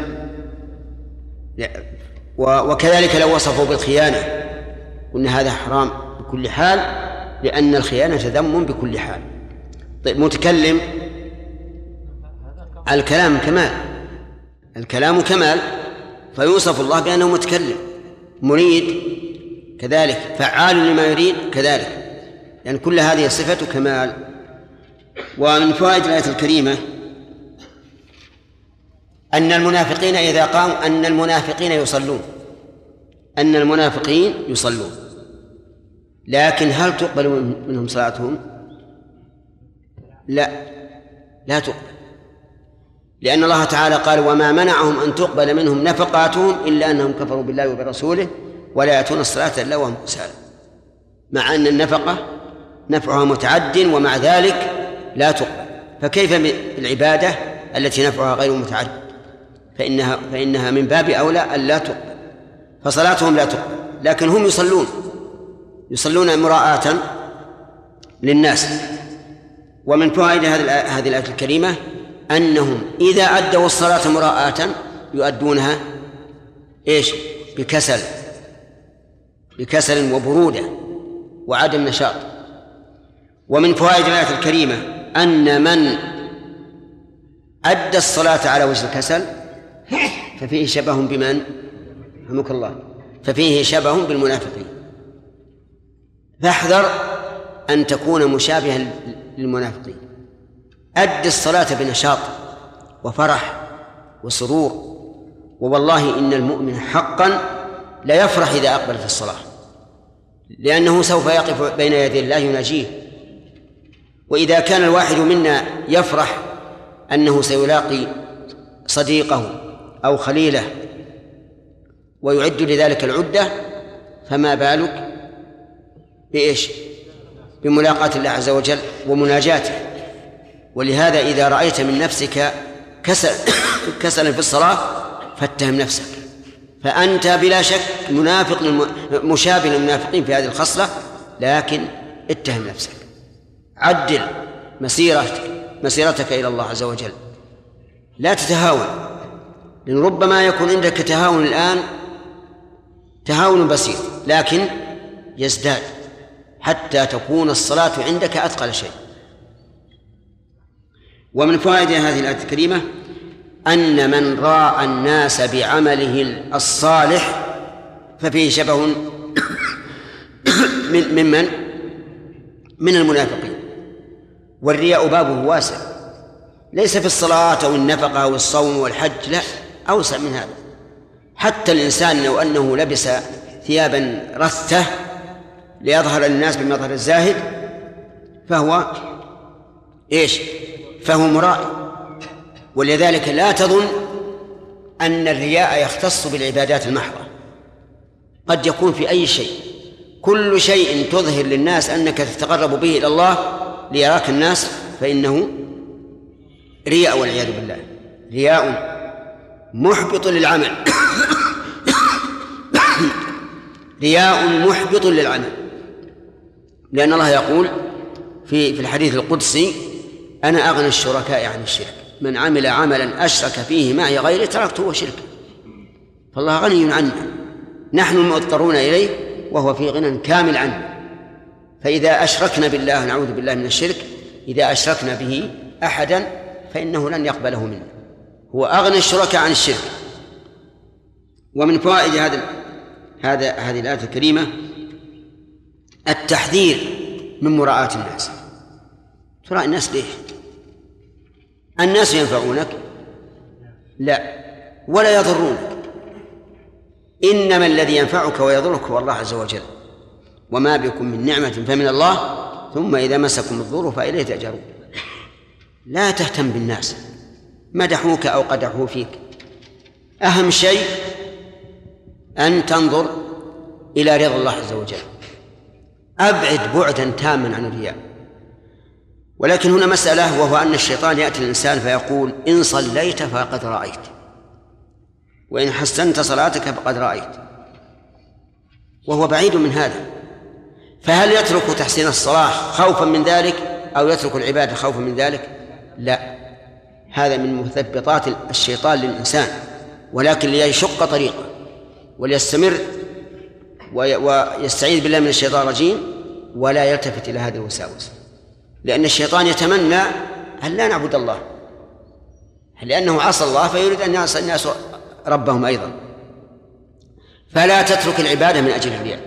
وكذلك لو وصفوا بالخيانة قلنا هذا حرام بكل حال، لأن الخيانة ذم بكل حال. طيب متكلم، الكلام كمال فيوصف الله بأنه متكلم. مريد كذلك، فعال لما يريد كذلك، يعني كل هذه صفة كمال. ومن فوائد الآية الكريمة أن المنافقين إذا قاموا أن المنافقين يصلون، لكن هل تقبل منهم صلاتهم؟ لا تقبل، لأن الله تعالى قال وما منعهم أن تقبل منهم نفقاتهم إلا أنهم كفروا بالله وبرسوله ولا يأتون الصلاة إلا وهم كسالى، مع أن النفقة نفعها متعد ومع ذلك لا تقبل. فكيف بالعبادة التي نفعها غير متعد؟ فإنها من باب أولى أن لا تقبل، فصلاتهم لا تقبل، لكن هم يصلون مراءة للناس. ومن فوائد هذه الآية الكريمة أنهم إذا أدوا الصلاة مراءة يؤدونها بكسل وبرودة وعدم نشاط. ومن فوائد الآية الكريمة أن من أدى الصلاة على وجه الكسل ففيه شبه بمن؟ رحمك الله، ففيه شبه بالمنافقين. فاحذر أن تكون مشابها للمنافقين، أد الصلاة بنشاط وفرح وسرور. ووالله إن المؤمن حقا لا يفرح إذا أقبلت الصلاة، لأنه سوف يقف بين يدي الله يناجيه. وإذا كان الواحد منا يفرح أنه سيلاقي صديقه أو خليله ويعد لذلك العدة، فما بالك بملاقاة الله عز وجل ومناجاته. ولهذا إذا رأيت من نفسك كسلا في الصلاة فاتهم نفسك، فأنت بلا شك مشابه للمنافقين في هذه الخصلة، لكن اتهم نفسك، عدل مسيرتك إلى الله عز وجل، لا تتهاون، لأن ربما يكون عندك تهاون الآن تهاون بسيط لكن يزداد حتى تكون الصلاة عندك أثقل شيء. ومن فوائد هذه الآية الكريمة أن من راى الناس بعمله الصالح ففيه شبه من المنافقين. والرياء بابه واسع، ليس في الصلاة أو النفقة أو الصوم والحج، لا، أوسع من هذا. حتى الإنسان لو أنه لبس ثيابا رثة ليظهر للناس بمظهر الزاهد فهو مرائي. ولذلك لا تظن أن الرياء يختص بالعبادات المحضة، قد يكون في أي شيء. كل شيء تظهر للناس أنك تتقرب به إلى الله ليراك الناس فإنه رياء والعياذ بالله، رياء محبط للعمل رياء محبط للعمل. لأن الله يقول في الحديث القدسي أنا أغنى الشركاء عن الشرك، من عمل عملا أشرك فيه معي غيري تركته وشركه. فالله غني عنه، نحن المضطرون إليه وهو في غنى كامل عنه. فإذا أشركنا بالله، نعوذ بالله من الشرك، إذا أشركنا به أحدا فإنه لن يقبله منا، هو أغنى الشركاء عن الشرك. ومن فوائد هذه الآية الكريمة التحذير من مراءة الناس. تراء الناس ليه؟ الناس ينفعونك؟ لا، ولا يضرونك، إنما الذي ينفعك ويضرك هو الله عز وجل. وما بكم من نعمة فمن الله ثم إذا مسكم الضر فإليه تأجرون. لا تهتم بالناس مدحوك أو قدحوا فيك، أهم شيء أن تنظر إلى رضا الله عز وجل. أبعد بعدا تاما عن الرياء. ولكن هنا مسألة، وهو أن الشيطان يأتي الإنسان فيقول إن صليت فقد رأيت، وإن حسنت صلاتك فقد رأيت، وهو بعيد من هذا. فهل يترك تحسين الصلاة خوفا من ذلك أو يترك العبادة خوفا من ذلك؟ لا، هذا من مثبطات الشيطان للإنسان، ولكن ليشق طريقه وليستمر ويستعيذ بالله من الشيطان الرجيم ولا يلتفت إلى هذه الوساوس، لأن الشيطان يتمنى أن لا نعبد الله، لأنه عصى الله فيريد أن يعصى الناس ربهم أيضا. فلا تترك العبادة من أجل الرياء.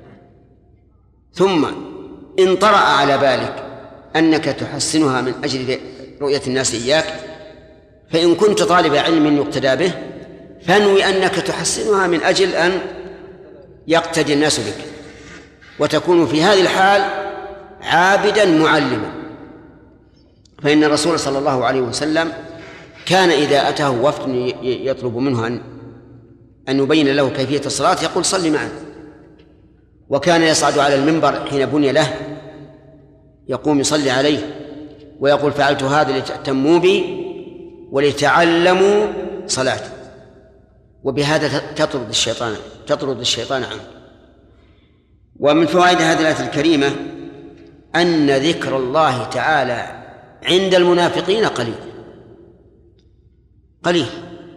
ثم إن طرأ على بالك أنك تحسنها من أجل رؤية الناس إياك، فإن كنت طالب علم يقتدى به فانوي أنك تحسنها من أجل أن يقتدي الناس بك، وتكون في هذه الحال عابدا معلما. فإن الرسول صلى الله عليه وسلم كان إذا أتاه وفد يطلب منه أن يبين له كيفية الصلاة يقول صل معنا، وكان يصعد على المنبر حين بني له يقوم يصلي عليه ويقول فعلت هذا لتأتموا بي ولتعلموا صلاتي، وبهذا تطرد الشيطان عنه. ومن فوائد هذه الآية الكريمة أن ذكر الله تعالى عند المنافقين قليل،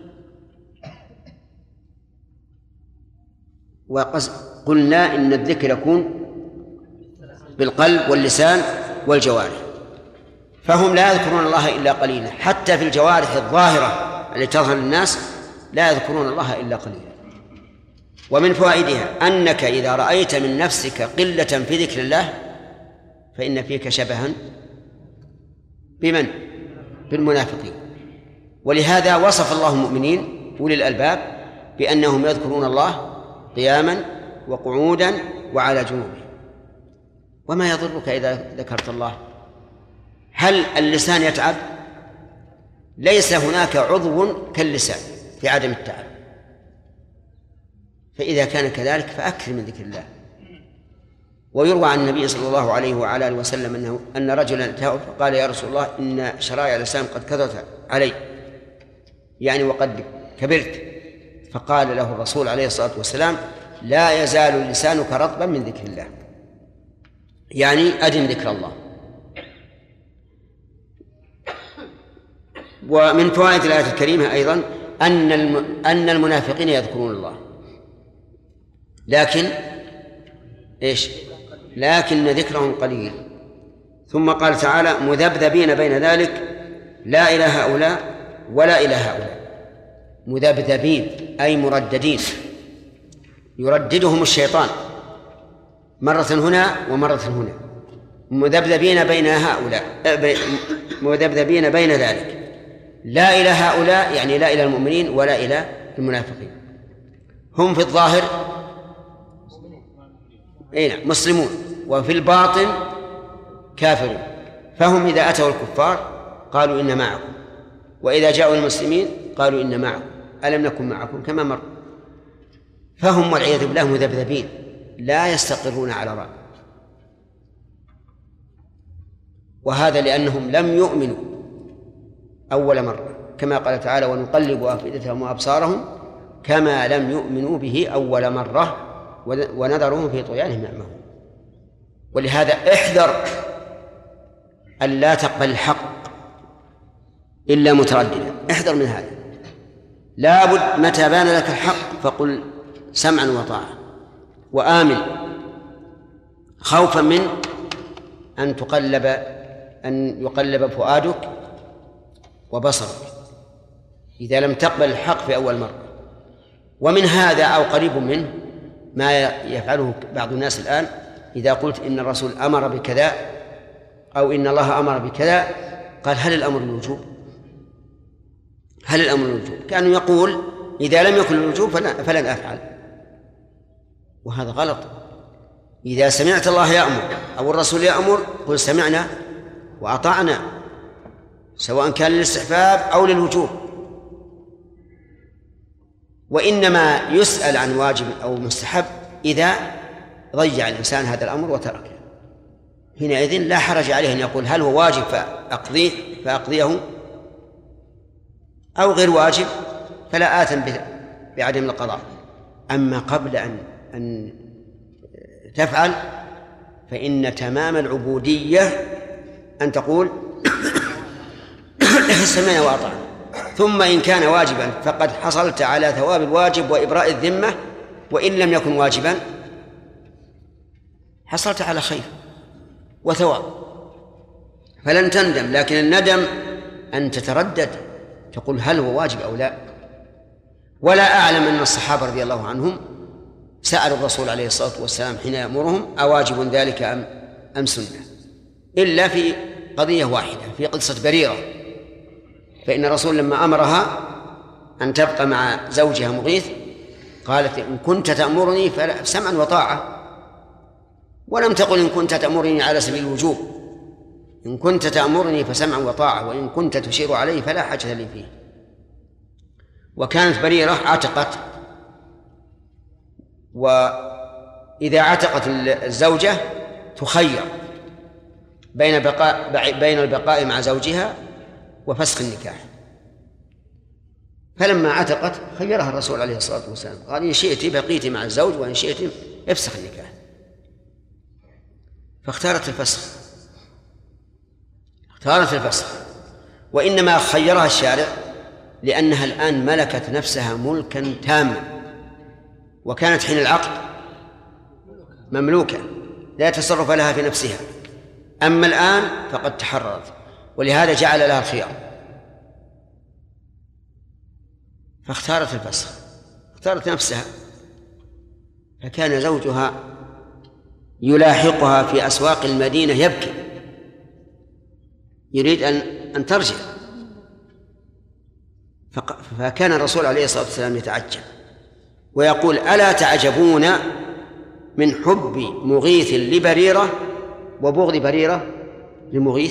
وقلنا إن الذكر يكون بالقلب واللسان والجوارح، فهم لا يذكرون الله إلا قليلا، حتى في الجوارح الظاهرة التي تظهر للناس لا يذكرون الله إلا قليلا. ومن فوائدها أنك إذا رأيت من نفسك قلة في ذكر الله فإن فيك شبها بمن؟ بالمنافقين. ولهذا وصف الله المؤمنين أولي الألباب بأنهم يذكرون الله قياما وقعودا وعلى جنوبهم. وما يضرك إذا ذكرت الله؟ هل اللسان يتعب؟ ليس هناك عضو كاللسان في عدم التعب، فإذا كان كذلك فأكثر من ذكر الله. ويروى عن النبي صلى الله عليه وعلى آله وسلم أن رجلا أتاه فقال يا رسول الله إن شرائع الإسلام قد كثرت علي، يعني وقد كبرت. فقال له الرسول عليه الصلاة والسلام لا يزال لسانك رطبا من ذكر الله، يعني أدم ذكر الله. ومن فوائد الآية الكريمة أيضا أن المنافقين يذكرون الله، لكن ذكرهم قليل. ثم قال تعالى مذبذبين بين ذلك لا إلى هؤلاء ولا إلى هؤلاء. مذبذبين أي مرددين، يرددهم الشيطان مرة هنا ومرة هنا. مذبذبين بين هؤلاء، مذبذبين بين ذلك، لا إلى هؤلاء يعني لا إلى المؤمنين ولا إلى المنافقين. هم في الظاهر مسلمون وفي الباطن كافرون، فهم إذا أتوا الكفار قالوا إن معكم، وإذا جاءوا المسلمين قالوا إن معكم، ألم نكن معكم كما مر. فهم والعياذ بالله مذبذبين لا يستقرون على رأي، وهذا لأنهم لم يؤمنوا أول مرة، كما قال تعالى ونقلب أفئدتهم وأبصارهم كما لم يؤمنوا به أول مرة ونذرهم في طغيانهم يعمهون. ولهذا احذر أن لا تقبل الحق إلا مترددا، احذر من هذا. لابد متى بان لك الحق فقل سمعا وطاعة وآمن، خوفا من أن يقلب فؤادك وبصرك إذا لم تقبل الحق في أول مرة. ومن هذا أو قريب منه ما يفعله بعض الناس الآن، إذا قلت إن الرسول أمر بكذا أو إن الله أمر بكذا قال هل الأمر الوجوب؟ هل الأمر الوجوب؟ كأنه يقول إذا لم يكن الوجوب فلن أفعل، وهذا غلط. إذا سمعت الله يأمر أو الرسول يأمر قل سمعنا وأطعنا، سواء كان للاستحباب أو للوجوب. وإنما يسأل عن واجب أو مستحب إذا ضيع الإنسان هذا الأمر وتركه، حينئذ لا حرج عليه أن يقول هل هو واجب فأقضيه أو غير واجب فلا آثم بعدم القضاء. أما قبل أن تفعل فإن تمام العبودية أن تقول سمعنا وأطعنا، ثم إن كان واجبا فقد حصلت على ثواب الواجب وإبراء الذمة، وإن لم يكن واجبا حصلت على خير وثواب فلن تندم. لكن الندم أن تتردد تقول هل هو واجب أو لا. ولا أعلم أن الصحابة رضي الله عنهم سألوا الرسول عليه الصلاة والسلام حين يأمرهم أواجب ذلك أم سنة، إلا في قضية واحدة في قصة بريرة، فإن الرسول لما أمرها أن تبقى مع زوجها مغيث قالت إن كنت تأمرني فسمعا وطاعة، ولم تقل إن كنت تأمرني على سبيل الوجوب، إن كنت تأمرني فسمعا وطاعة، وإن كنت تشير علي فلا حاجة لي فيه. وكانت بريرة عتقت، وإذا عتقت الزوجة تخير بين البقاء مع زوجها وفسخ النكاح، فلما عتقت خيرها الرسول عليه الصلاة والسلام قال إن شئت بقيت مع الزوج وإن شئت افسخ النكاح، فاختارت الفسخ. وإنما خيرها الشارع لأنها الآن ملكت نفسها ملكا تاما، وكانت حين العقد مملوكة لا تصرف لها في نفسها، أما الآن فقد تحررت، ولهذا جعل لها الخيار، فاختارت الفسخ، اختارت نفسها. فكان زوجها يلاحقها في أسواق المدينة يبكي يريد أن ترجع، فكان الرسول عليه الصلاة والسلام يتعجب ويقول ألا تعجبون من حب مغيث لبريرة وبغض بريرة لمغيث؟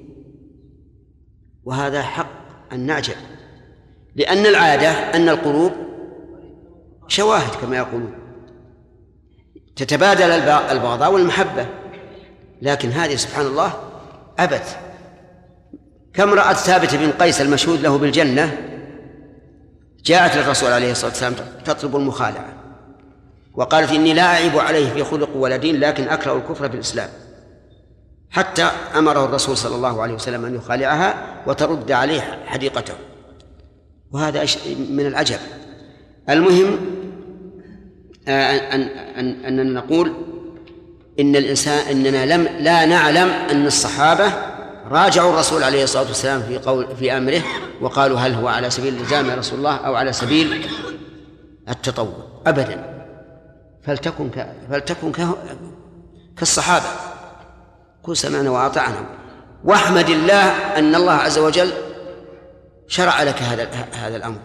وهذا حق أن نعجب، لأن العادة أن القلوب شواهد كما يقولون، تتبادل البغضاء والمحبة، لكن هذه سبحان الله أبت. كم رأت ثابت بن قيس المشهود له بالجنة جاءت للرسول عليه الصلاة والسلام تطلب المخالعة وقالت إني لا أعيب عليه في خلق ولا دين لكن أكره الكفر في الإسلام، حتى أمره الرسول صلى الله عليه وسلم أن يخالعها وترد عليه حديقته، وهذا من العجب. المهم أننا نقول إن الإنسان إننا لا نعلم أن الصحابة راجعوا الرسول عليه الصلاة والسلام في أمره وقالوا هل هو على سبيل الإلزام يا رسول الله أو على سبيل التطوع، أبدا. فلتكن كالصحابة، كن سمعنا وأطعنا، واحمد الله أن الله عز وجل شرع لك هذا الأمر.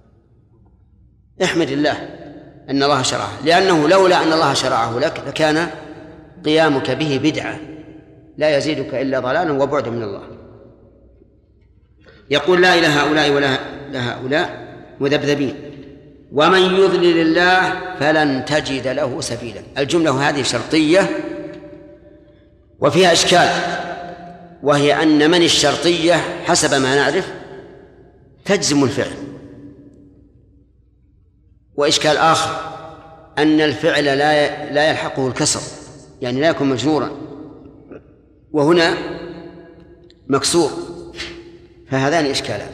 احمد الله أن الله شرعه، لأنه لولا أن الله شرعه لك لكان قيامك به بدعة لا يزيدك إلا ضلالا وبعدا من الله. يقول لا إلى هؤلاء ولا لهؤلاء مذبذبين ومن يضلل الله فلن تجد له سبيلا. الجملة هذه شرطية وفيها إشكال، وهي أن من الشرطية حسب ما نعرف تجزم الفعل، وإشكال آخر أن الفعل لا يلحقه الكسر، يعني لا يكون مجرورا، وهنا مكسور، فهذان إشكالان.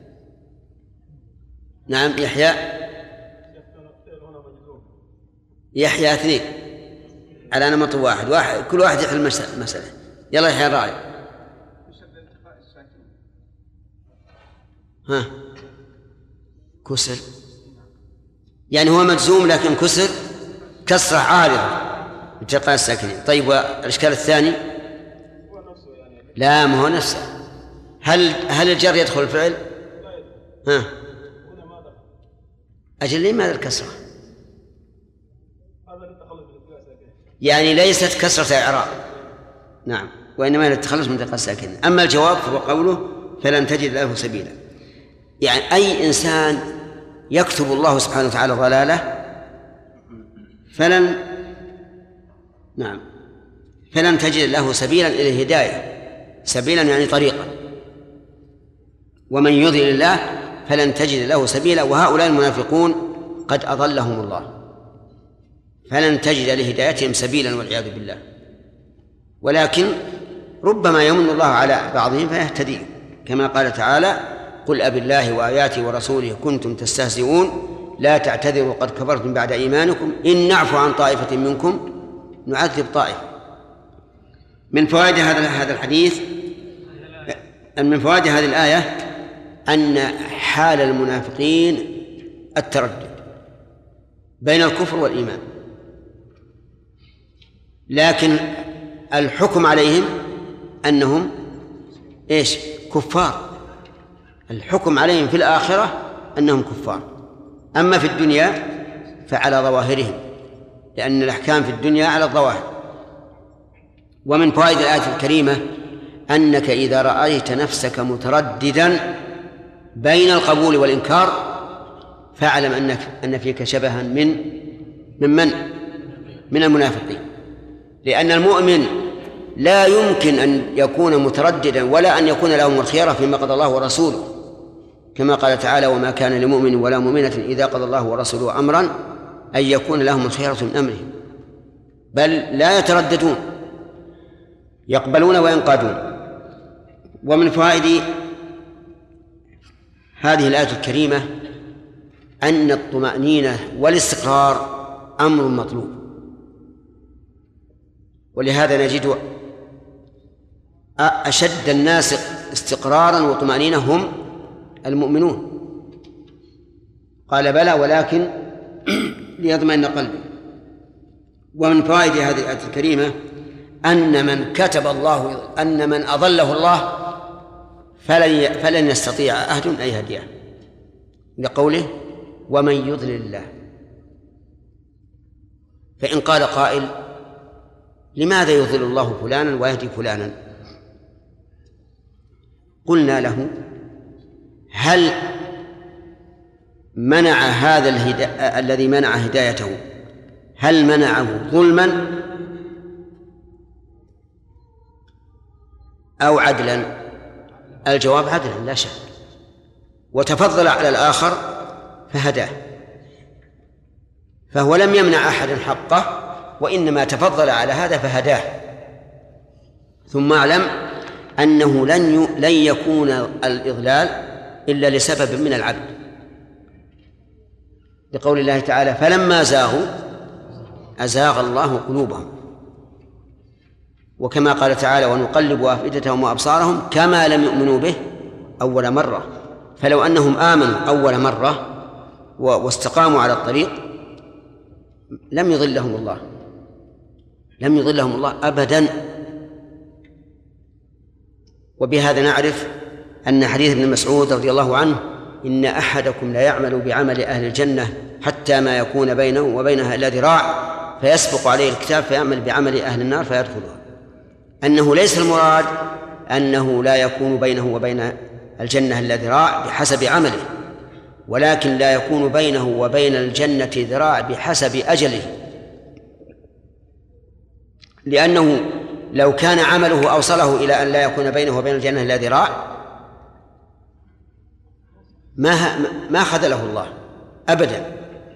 نعم. يحيى اثنين على نمط واحد كل واحد يحل المسألة. يلا يحيى الراعي. ها كسر، يعني هو مجزوم لكن كسرة عارضة بتقاء الساكنين. طيب والإشكال الثاني لا ما هو نفسه. هل الجر يدخل الفعل؟ ها أجل ليه ماذا الكسرة؟ يعني ليست كسرة إعراب، نعم، وإنما للتخلص من تقاء الساكنين. أما الجواب فهو قوله فلن تجد له سبيلا، يعني أي إنسان يكتب الله سبحانه وتعالى ضلاله فلن تجد له سبيلا إلى الهداية، سبيلا يعني طريقا. ومن يضلل الله فلن تجد له سبيلا، وهؤلاء المنافقون قد أضلهم الله، فلن تجد لهدايتهم سبيلا والعياذ بالله. ولكن ربما يمن الله على بعضهم فيهتدي، كما قال تعالى: قل أبالله وآياته ورسوله كنتم تستهزئون لا تعتذروا قد كفرتم بعد إيمانكم إن نعفو عن طائفة منكم نعذب طائفة. من فوائد هذا الحديث، من فوائد هذه الآية أن حال المنافقين التردد بين الكفر والإيمان، لكن الحكم عليهم أنهم إيش؟ كفار. الحكم عليهم في الآخرة أنهم كفار، أما في الدنيا فعلى ظواهرهم، لأن الأحكام في الدنيا على الظواهر. ومن فوائد الآية الكريمة أنك إذا رأيت نفسك مترددا بين القبول والإنكار فاعلم أن فيك شبها من المنافقين، لأن المؤمن لا يمكن أن يكون مترددا ولا أن يكون لهم الخيار فيما قضى الله ورسوله، كما قال تعالى: وما كان لمؤمن ولا مؤمنة إذا قضى الله ورسوله أمرا أن يكون لهم الخيار من أمرهم، بل لا يترددون، يقبلون وينقادون. ومن فوائد هذه الآية الكريمة أن الطمأنينة والاستقرار أمر مطلوب، ولهذا نجد أشد الناس استقرارا وطمأنينة هم المؤمنون. قال: بلى ولكن ليطمئن قلبي. ومن فوائد هذه الآية الكريمة أن من أضله الله فلن يستطيع أحد أن يهديه، لقوله: ومن يضلل الله. فإن قال قائل: لماذا يضل الله فلانا ويهدي فلانا؟ قلنا له: هل منع هذا الذي منع هدايته هل منعه ظلما أو عدلا؟ الجواب: عدلا لا شك، وتفضل على الآخر فهداه، فهو لم يمنع أحدا حقه وإنما تفضل على هذا فهداه. ثم اعلم أنه لن يكون الإضلال إلا لسبب من العبد، لقول الله تعالى: فلما زاغوا أزاغ الله قلوبهم. وكما قال تعالى: ونقلب أفئدتهم وأبصارهم كما لم يؤمنوا به أول مرة. فلو أنهم آمنوا أول مرة واستقاموا على الطريق لم يضلهم الله أبدا. وبهذا نعرف أن حديث ابن مسعود رضي الله عنه: إن أحدكم لا يعمل بعمل أهل الجنة حتى ما يكون بينه وبينها إلا ذراع فيسبق عليه الكتاب فيعمل بعمل أهل النار فيدخلها. أنه ليس المراد أنه لا يكون بينه وبين الجنة إلا ذراع بحسب عمله، ولكن لا يكون بينه وبين الجنة ذراع بحسب أجله، لأنه لو كان عمله أوصله إلى أن لا يكون بينه وبين الجنة إلا ذراع ما خذله الله أبدا،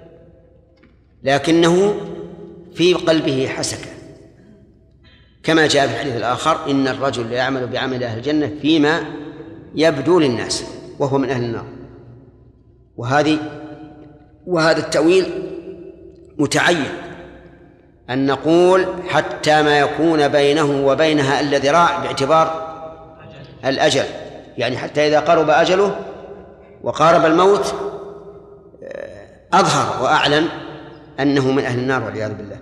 لكنه في قلبه حسكة، كما جاء في الحديث الآخر: إن الرجل يعمل بعمل أهل الجنة فيما يبدو للناس وهو من أهل النار. وهذا التأويل متعين، أن نقول حتى ما يكون بينه وبينها إلا ذراع باعتبار الأجل، يعني حتى إذا قرب أجله وقارب الموت أظهر وأعلن أنه من أهل النار والعياذ بالله.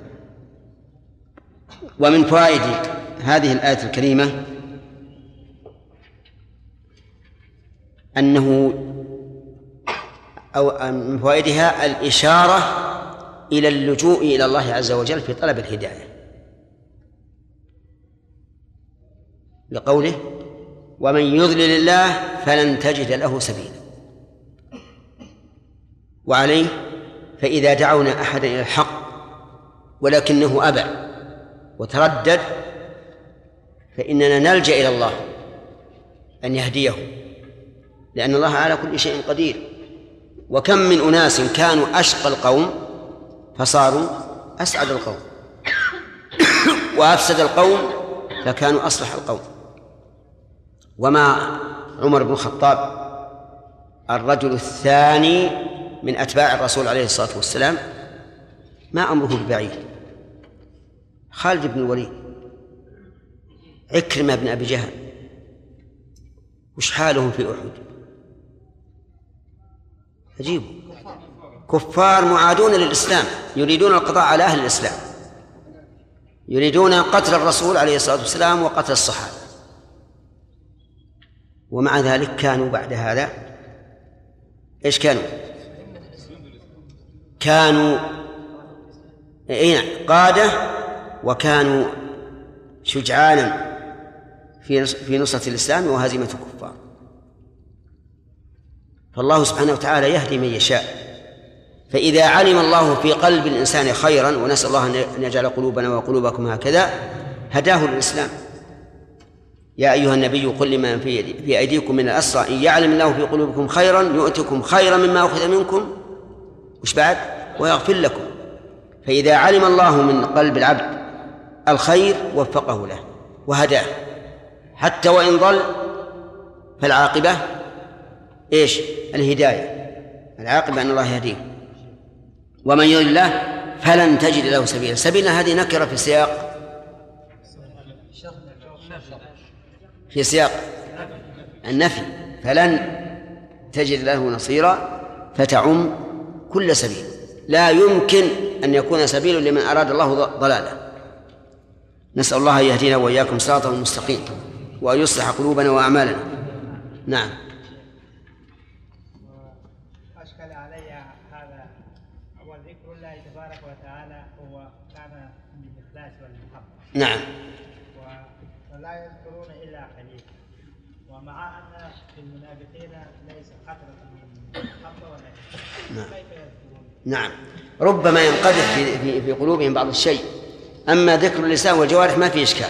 ومن فوائد هذه الآية الكريمة أنه أو من فوائدها الإشارة إلى اللجوء إلى الله عز وجل في طلب الهداية، لقوله: ومن يضلل الله فلن تجد له سبيلا. وعليه فإذا دعونا أحدا إلى الحق ولكنه أبى وتردد فإننا نلجأ إلى الله أن يهديه، لأن الله على كل شيء قدير. وكم من أناس كانوا أشقى القوم فصاروا أسعد القوم، وأفسد القوم فكانوا أصلح القوم. وما عمر بن الخطاب الرجل الثاني من أتباع الرسول عليه الصلاة والسلام ما أمره ببعيد، خالد بن الوليد، عكرمة بن أبي جهل، وش حالهم في أحد؟ عجيب، كفار معادون للإسلام، يريدون القضاء على أهل الإسلام، يريدون قتل الرسول عليه الصلاة والسلام وقتل الصحابة، ومع ذلك كانوا بعد هذا إيش كانوا؟ كانوا قادة، وكانوا شجعانا في نصرة الإسلام وهزيمة الكفار. فالله سبحانه وتعالى يهدي من يشاء. فإذا علم الله في قلب الإنسان خيرا، ونسأل الله أن يجعل قلوبنا وقلوبكم هكذا، هداه للإسلام. يا أيها النبي قل لمن في أيديكم من الأسرى إن يعلم الله في قلوبكم خيرا يؤتكم خيرا مما أخذ منكم، وش بعد؟ ويغفر لكم. فإذا علم الله من قلب العبد الخير وفقه له وهداه، حتى وإن ضل فالعاقبة إيش؟ الهداية. العاقبة أن الله يهديه. ومن يضلل الله فلن تجد له سبيلا. سبيلا هذه نكرة في سياق النفي، فلن تجد له نصيرا، فتعم كل سبيل. لا يمكن أن يكون سبيل لمن أراد الله ضلاله. نسأل الله أن يهدينا وإياكم صراطا مستقيما، وأن يصلح قلوبنا وأعمالنا. نعم. أشكل علي هذا، وذكر الله تبارك وتعالى هو كان بالإخلاص والمحبة. نعم. ولا يذكرون إلا قليل، ومع أن في المنافقين ليس قطرة من محبة ولا نعم. كيف يذكرون؟ نعم، ربما ينقدح في قلوبهم بعض الشيء. أما ذكر اللسان والجوارح ما في إشكال،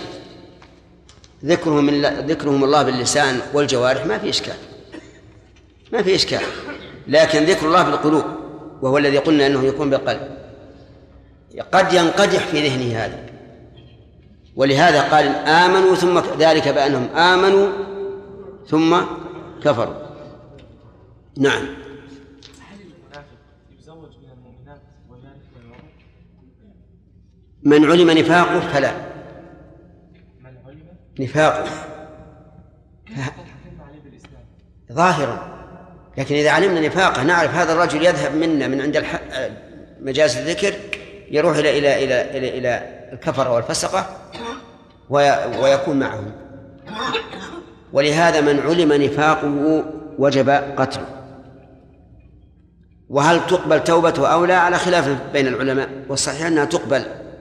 ذكرهم الله باللسان والجوارح ما في إشكال، لكن ذكر الله بالقلوب، وهو الذي قلنا أنه يكون بالقلب، قد ينقدح في ذهنه هذا. ولهذا قال آمنوا ثم ذلك بأنهم آمنوا ثم كفروا. نعم. هل المنافق يتزوج من المؤمنات وذلك بالمعروف؟ من علم نفاقه فلا. من علم نفاقه ظاهرا، لكن إذا علمنا نفاقه نعرف هذا الرجل يذهب منا من عند مجالس الذكر، يروح إلى الكفر والفسقة ويكون معهم. ولهذا من علم نفاقه وجب قتله. وهل تقبل توبته أو لا على خلاف بين العلماء، والصحيح أنها تقبل.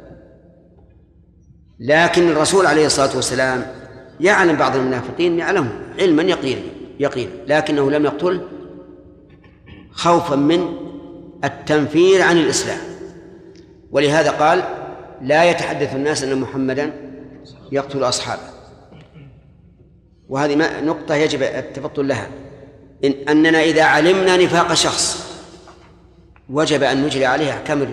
لكن الرسول عليه الصلاة والسلام يعلم بعض المنافقين، يعلمه علما يقينا، لكنه لم يقتله خوفا من التنفير عن الإسلام. ولهذا قال لا يتحدث الناس أن محمدا يقتل أصحابه. وهذه نقطة يجب التفطن لها، أننا إذا علمنا نفاق شخص وجب أن نجري عليه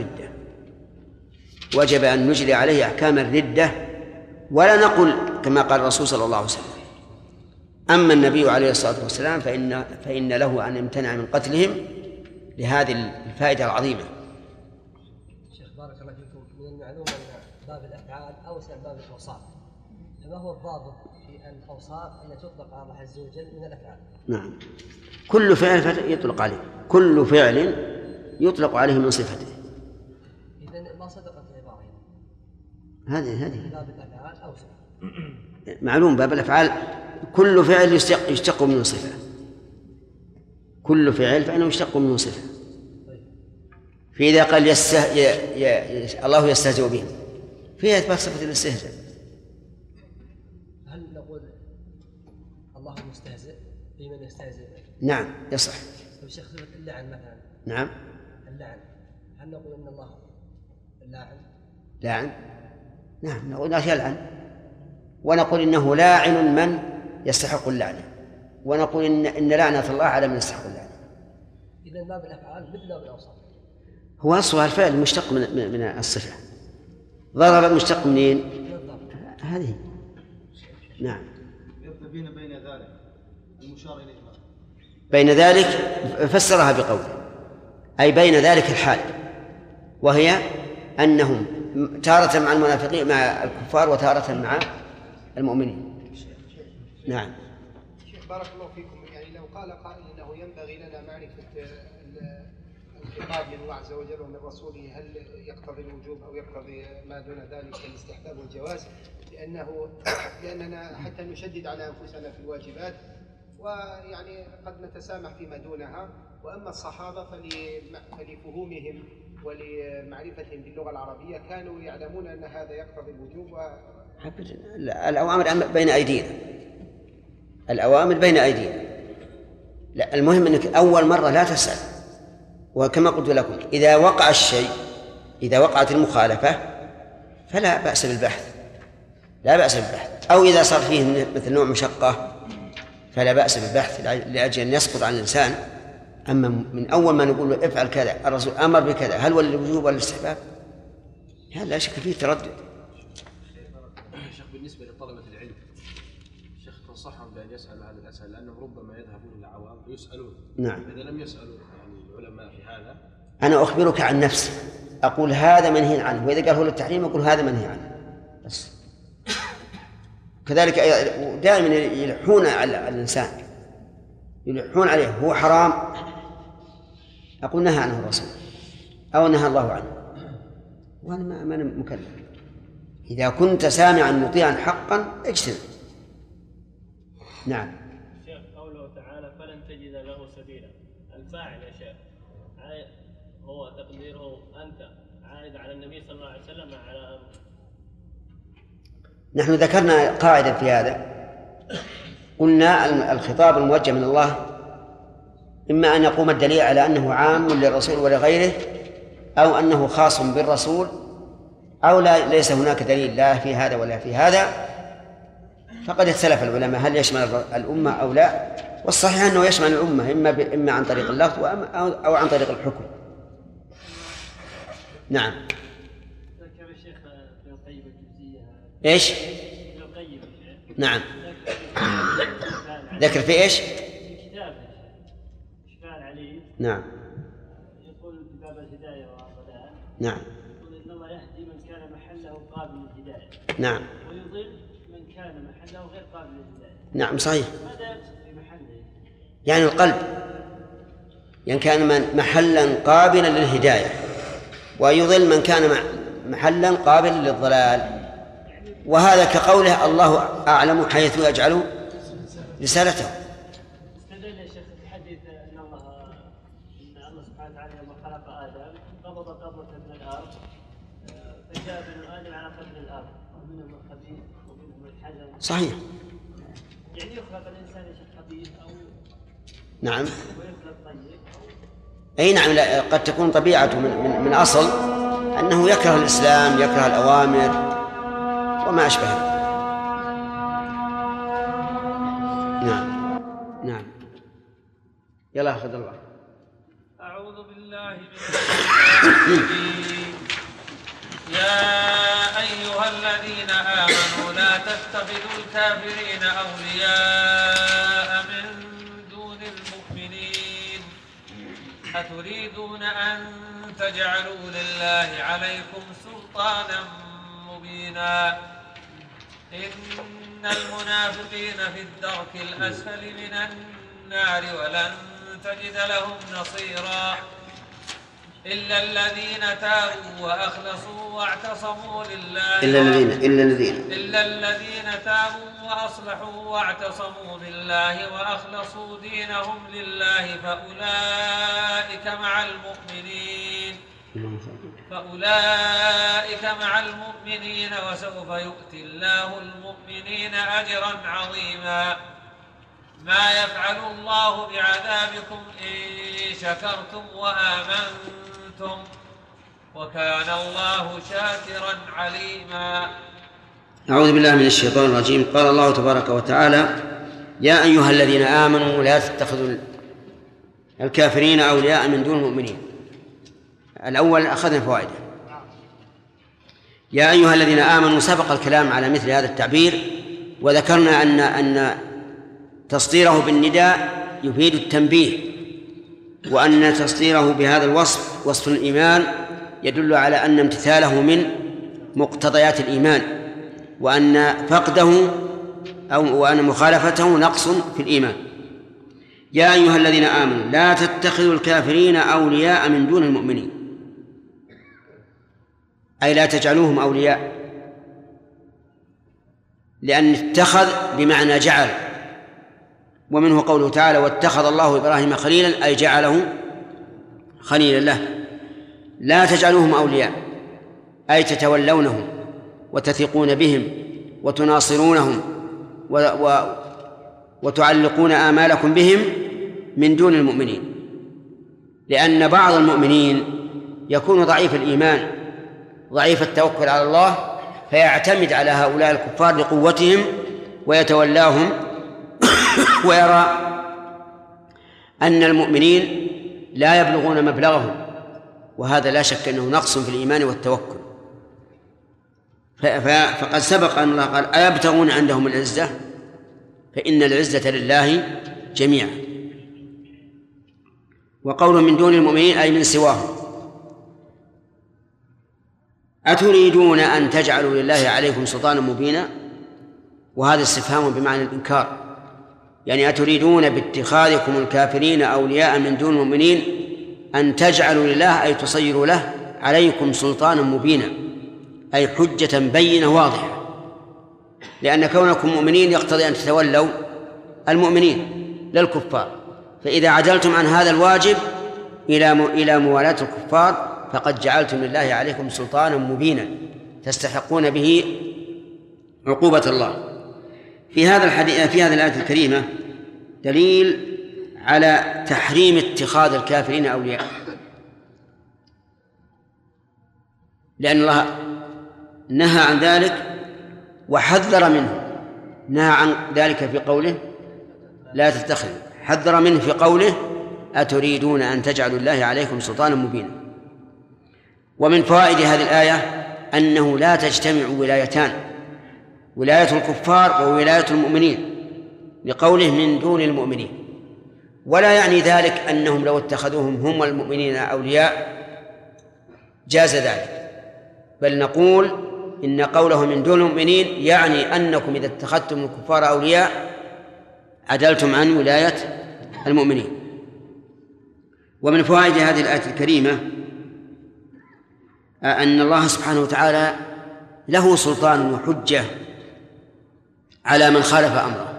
أحكام الردة، ولا نقول كما قال الرسول صلى الله عليه وسلم. أما النبي عليه الصلاة والسلام فإن له أن يمتنع من قتلهم لهذه الفائدة العظيمة. شيخ بارك الله فيكم، من المعلوم أن باب الأفعال أوسع باب الأوصاف، فما هو الضابط في الأوصاف أن تطلق على الله عز وجل من الأفعال؟ نعم، كل فعل يطلق عليه، كل فعل يطلق عليه من صفته. إذن ما صدقت العبارة هذه باب الأفعال أوسع. معلوم باب الأفعال كل فعل يشتق منه صفة، كل فعل فإنه يشتق منه صفة. فإذا قال الله يستهزئ بهم فيها إثبات صفة الاستهزاء. هل نقول الله مستهزئ بمن يستهزئ؟ نعم يصح. طيب شيخ صفة اللعن مثلا. نعم. اللعن، هل نقول أن الله لاعن؟ لاعن؟ نعم نقول لا يلعن. ونقول إنه لاعن من يستحق اللعنة، ونقول إن لعنة الله على من يستحق اللعنة. إذا باب الأفعال مثل باب الأوصاف. هو أصلها الفعل مشتق من الصفة. ضرب مشتق منين؟ هذه. نعم. يرتبين بين ذلك المشار إليه. بين ذلك فسرها بقوله أي بين ذلك الحال، وهي أنهم تارة مع المنافقين مع الكفار وتارة مع المؤمنين. نعم. شيخ بارك الله فيكم، يعني لو قال قائل انه ينبغي لنا معرفه الخطاب من الله عز وجل ومن رسوله هل يقتضي الوجوب او يقتضي ما دون ذلك كالاستحباب والجواز، لاننا حتى نشدد على انفسنا في الواجبات، ويعني قد نتسامح فيما دونها. واما الصحابه فلفهومهم ولمعرفتهم باللغه العربيه كانوا يعلمون ان هذا يقتضي الوجوب. الأوامر بين أيدينا، الأوامر بين أيدينا. لا، المهم أنك أول مرة لا تسأل، وكما قلت لكم إذا وقع الشيء، إذا وقعت المخالفة فلا بأس بالبحث، لا بأس بالبحث، أو إذا صار فيه مثل نوع مشقة فلا بأس بالبحث لأجل أن يسقط عن الإنسان. أما من أول ما نقول له افعل كذا، الرسول أمر بكذا، هل هو الوجوب ولا الاستحباب؟ هذا لا شك فيه تردد. شيخ بالنسبة لطلبة العلم، شيخ تنصحهم بأن يسألوا هذه الأسئلة لأنهم ربما يذهبون إلى عوام ويسألون. نعم. إذا لم يسألوا يعني العلماء في هذا. أنا أخبرك عن نفسي، أقول هذا منهي عنه، وإذا قال هو للتحريم أقول هذا منهي عنه بس. كذلك دائما يلحون على الإنسان، يلحون عليه هو حرام، أقول نهى عنه الرسول أو نهى الله عنه، وأنا ما أنا مكلف. إذا كنت سامعا مطيعا حقا اجتنب. نعم. شيخ قوله تعالى فلن تجد له سبيلا، الفاعل يا شيخ هو تقديره أنت عائد على النبي صلى الله عليه وسلم على نحن ذكرنا قاعدة في هذا، قلنا الخطاب الموجه من الله إما أن يقوم الدليل على أنه عام للرسول ولغيره، أو أنه خاص بالرسول، أو ليس هناك دليل لا في هذا ولا في هذا. فقد اختلف العلماء هل يشمل الأمة أو لا، والصحيح أنه يشمل الأمة إما عن طريق اللفظ أو عن طريق الحكم. نعم. ذكر الشيخ ابن القيم الجزئية. إيش؟ ابن القيم. نعم. ذكر في إيش؟ في كتابه إشكال عليه. نعم. يقول في باب الهداية والضلال. نعم. يقول إن الله يهدي من كان محله قابل للهداية. نعم. ويضل من كان محله غير قابل للهداية. نعم صحيح. ماذا يقصد في محله؟ يعني القلب، يعني كان محلا قابلا للهداية، ويضل من كان محلا قابلا للضلال. وهذا كقوله الله أعلم حيث يجعل رسالته. استدل يا شيخ في حديث ان الله سبحانه وتعالى لما خلق ادم قبض قبضه من الارض، فجاء بنو ادم على قدر الارض، ومنهم الخبيث ومنهم الحزن. صحيح. يعني يخلق الانسان يا شيخ خبيث او نعم. ويخلق طيب. أي نعم. قد تكون طبيعته من أصل أنه يكره الإسلام، يكره الأوامر وما أشبهه. نعم. نعم. يلا أخذ الله. أعوذ بالله من الشيطان الرجيم. يا أيها الذين آمنوا لا تتخذوا الكافرين أولياء من دون المؤمنين، أتريدون أن تجعلوا لله عليكم سلطانا مبينا. إن المنافقين في الدرك الأسفل من النار ولن تجد لهم نصيرا إلا الذين تابوا وأخلصوا واعتصموا لله إلا الذين تابوا وأصلحوا واعتصموا بالله وأخلصوا دينهم لله فأولئك مع المؤمنين وسوف يؤتي الله المؤمنين أجرا عظيما. ما يفعل الله بعذابكم إن شكرتم وآمنتم وكان الله شاكرا عليما. أعوذ بالله من الشيطان الرجيم. قال الله تبارك وتعالى: يا أيها الذين آمنوا لا تتخذوا الكافرين أولياء من دون المؤمنين. الأول أخذنا فوائده. يا أيها الذين آمنوا سبق الكلام على مثل هذا التعبير، وذكرنا أن تصديره بالنداء يفيد التنبيه، وأن تصديره بهذا الوصف وصف الإيمان يدل على أن امتثاله من مقتضيات الإيمان، وأن فقده وأن مخالفته نقص في الإيمان. يا أيها الذين آمنوا لا تتخذوا الكافرين أولياء من دون المؤمنين، أي لا تجعلوهم أولياء، لأن اتخذ بمعنى جعل، ومنه قوله تعالى: واتخذ الله إبراهيم خليلا، أي جعله خليلا له. لا تجعلوهم أولياء أي تتولونهم وتثقون بهم وتناصرونهم وتعلقون آمالكم بهم من دون المؤمنين، لأن بعض المؤمنين يكون ضعيف الإيمان ضعيف التوكل على الله، فيعتمد على هؤلاء الكفار لقوتهم ويتولاهم ويرى أن المؤمنين لا يبلغون مبلغهم، وهذا لا شك أنه نقص في الإيمان والتوكل. فقد سبق أن الله قال: أيبتغون عندهم العزة؟ فإن العزة لله جميعا. وقوله من دون المؤمنين أي من سواهم. أتريدون أن تجعلوا لله عليكم سلطانا مبينا؟ وهذا استفهام بمعنى الإنكار، يعني أتريدون باتخاذكم الكافرين أولياء من دون المؤمنين أن تجعلوا لله أي تصيروا له عليكم سلطانا مبينا، أي حجة بينة واضحة، لأن كونكم مؤمنين يقتضي أن تتولوا المؤمنين للكفار، فإذا عدلتم عن هذا الواجب إلى موالاة الكفار فقد جعلتم لله عليكم سلطانا مبينا تستحقون به عقوبة الله. في هذه الآية الكريمة دليل على تحريم اتخاذ الكافرين أولياء، لأن الله نهى عن ذلك وحذر منه. نهى عن ذلك في قوله: لا تتخذوا، حذر منه في قوله: أتريدون أن تجعلوا الله عليكم سلطانا مبينا. ومن فوائد هذه الآية أنه لا تجتمع ولايتان، ولاية الكفار وولاية المؤمنين، لقوله من دون المؤمنين، ولا يعني ذلك أنهم لو اتخذوهم هم المؤمنين أولياء جاز ذلك، بل نقول إن قوله من دون المؤمنين يعني أنكم إذا اتخذتم الكفار أولياء عدلتم عن ولاية المؤمنين. ومن فوائد هذه الآية الكريمة أن الله سبحانه وتعالى له سلطان وحجة على من خالف أمره،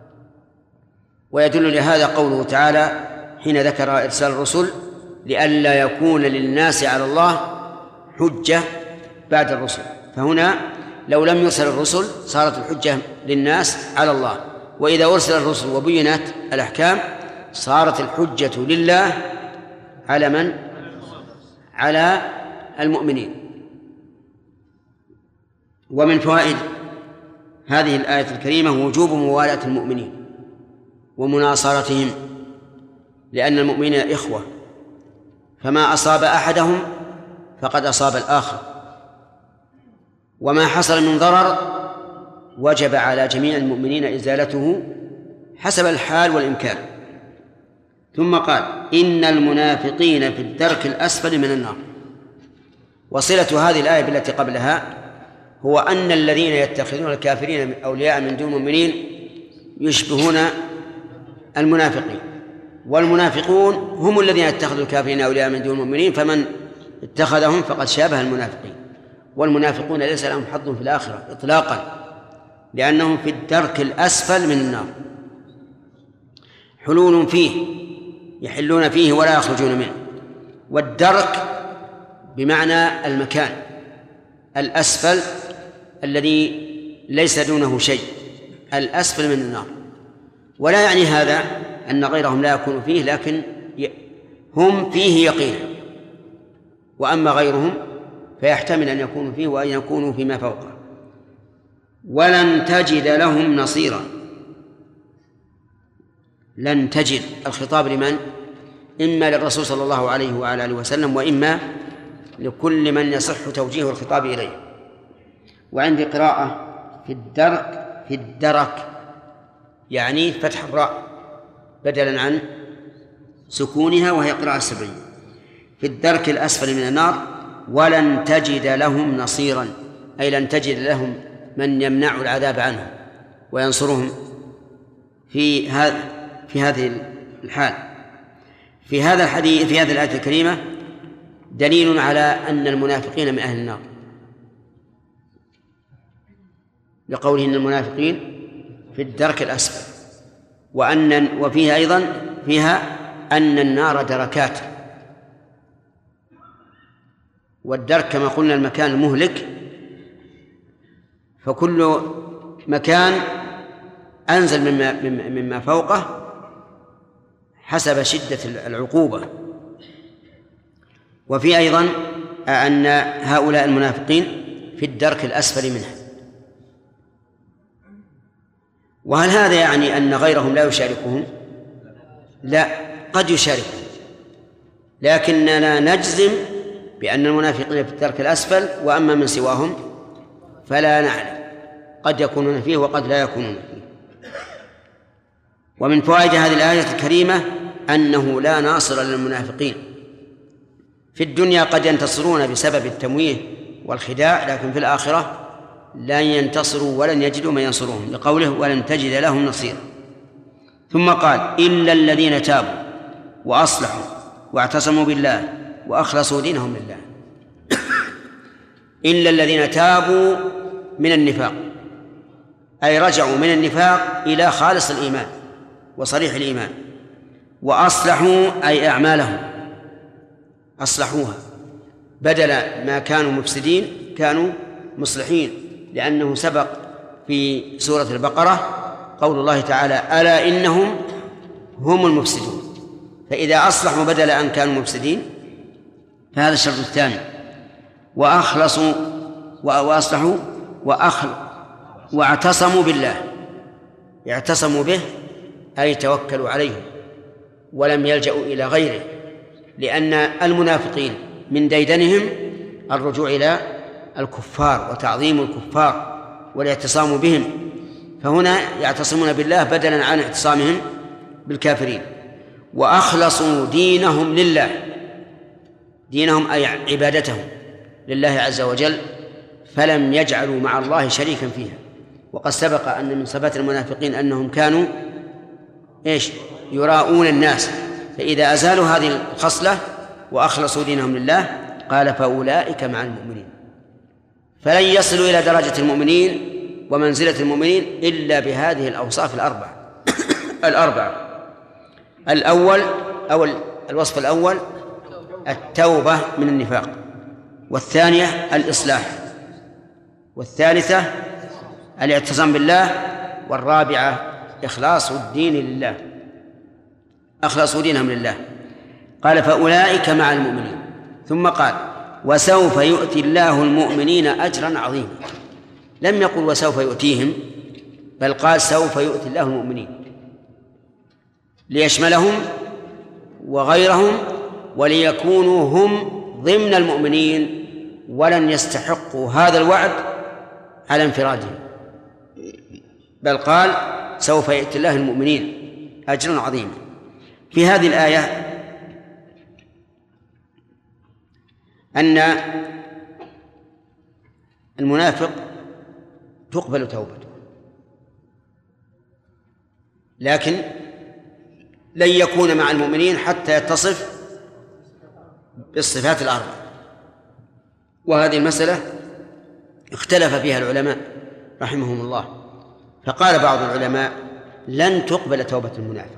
ويدل لهذا قوله تعالى حين ذكر إرسال الرسل: لئلا يكون للناس على الله حجة بعد الرسل. فهنا لو لم يرسل الرسل صارت الحجة للناس على الله، وإذا أرسل الرسل وبينت الأحكام صارت الحجة لله على من؟ على المؤمنين. ومن فوائد هذه الآية الكريمة وجوب موالاة المؤمنين ومناصرتهم، لأن المؤمنين إخوة، فما أصاب أحدهم فقد أصاب الآخر، وما حصل من ضرر وجب على جميع المؤمنين إزالته حسب الحال والإمكان. ثم قال: إن المنافقين في الدرك الأسفل من النار. وصلة هذه الآية بالتي قبلها هو أن الذين يتخذون الكافرين أولياء من دون المؤمنين يشبهون المنافقين، والمنافقون هم الذين اتخذوا الكافرين أولياء من دون المؤمنين، فمن اتخذهم فقد شابه المنافقين. والمنافقون ليس لهم حظ في الآخرة إطلاقا، لأنهم في الدرك الأسفل من النار، حلول فيه يحلون فيه ولا يخرجون منه. والدرك بمعنى المكان الأسفل الذي ليس دونه شيء، الأسفل من النار. ولا يعني هذا أن غيرهم لا يكون فيه، لكن هم فيه يقينا، وأما غيرهم فيحتمل أن يكونوا فيه وأن يكونوا فيما فوقه. ولن تجد لهم نصيرا. لن تجد، الخطاب لمن؟ إما للرسول صلى الله عليه وعلى آله وسلم، وإما لكل من يصح توجيه الخطاب إليه. وعندي قراءة في الدرك يعني فتح الراء بدلا عن سكونها، وهي قراءة سبعية. في الدرك الأسفل من النار ولن تجد لهم نصيرا، أي لن تجد لهم من يمنع العذاب عنهم وينصرهم في هذه الحال. في هذا الحديث، في هذه الآية الكريمة دليل على أن المنافقين من أهل النار، لقوله إن المنافقين في الدرك الأسفل، وفيها أيضا أن النار دركات، والدرك كما قلنا المكان المهلك، فكل مكان أنزل مما فوقه حسب شدة العقوبة. وفي أيضا أن هؤلاء المنافقين في الدرك الأسفل منها. وهل هذا يعني أن غيرهم لا يشاركهم؟ لا، قد يشاركهم، لكننا نجزم بأن المنافقين في الدرك الأسفل، وأما من سواهم فلا نعلم، قد يكونون فيه وقد لا يكونون فيه. ومن فوائد هذه الآية الكريمة أنه لا ناصر للمنافقين. في الدنيا قد ينتصرون بسبب التمويه والخداع، لكن في الآخرة لن ينتصروا ولن يجدوا من ينصرهم، لقوله ولن تجد لهم نصيرا. ثم قال إلا الذين تابوا وأصلحوا واعتصموا بالله وأخلصوا دينهم لله. إلا الذين تابوا من النفاق، أي رجعوا من النفاق إلى خالص الإيمان وصريح الإيمان. وأصلحوا أي أعمالهم أصلحوها، بدل ما كانوا مفسدين كانوا مصلحين، لأنه سبق في سورة البقرة قول الله تعالى ألا إنهم هم المفسدون. فإذا أصلحوا بدل أن كانوا مفسدين فهذا الشرط الثاني. وأخلصوا وأصلحوا واعتصموا بالله، اعتصموا به أي توكلوا عليه ولم يلجأوا إلى غيره، لأن المنافقين من ديدنهم الرجوع إلى الكفار وتعظيم الكفار والاعتصام بهم، فهنا يعتصمون بالله بدلا عن اعتصامهم بالكافرين. وأخلصوا دينهم لله، دينهم أي عبادتهم لله عز وجل، فلم يجعلوا مع الله شريكا فيها. وقد سبق أن من صفات المنافقين أنهم كانوا يراؤون الناس، فإذا أزالوا هذه الخصلة وأخلصوا دينهم لله قال فأولئك مع المؤمنين. فلن يصلوا إلى درجة المؤمنين ومنزلة المؤمنين إلا بهذه الأوصاف الأربعة. الوصف الأول التوبة من النفاق، والثانية الإصلاح، والثالثة الاعتصام بالله، والرابعة إخلاص الدين لله، أخلصوا دينهم لله. قال فأولئك مع المؤمنين، ثم قال وسوف يؤتي الله المؤمنين أجرا عظيما. لم يقل وسوف يؤتيهم، بل قال سوف يؤتي الله المؤمنين ليشملهم وغيرهم، وليكونوا هم ضمن المؤمنين ولن يستحقوا هذا الوعد على انفرادهم، بل قال سوف يؤتي الله المؤمنين أجرا عظيما. في هذه الآية أن المنافق تقبل توبته، لكن لن يكون مع المؤمنين حتى يتصف بالصفات الأربع. وهذه المسألة اختلف فيها العلماء رحمهم الله، فقال بعض العلماء لن تقبل توبة المنافق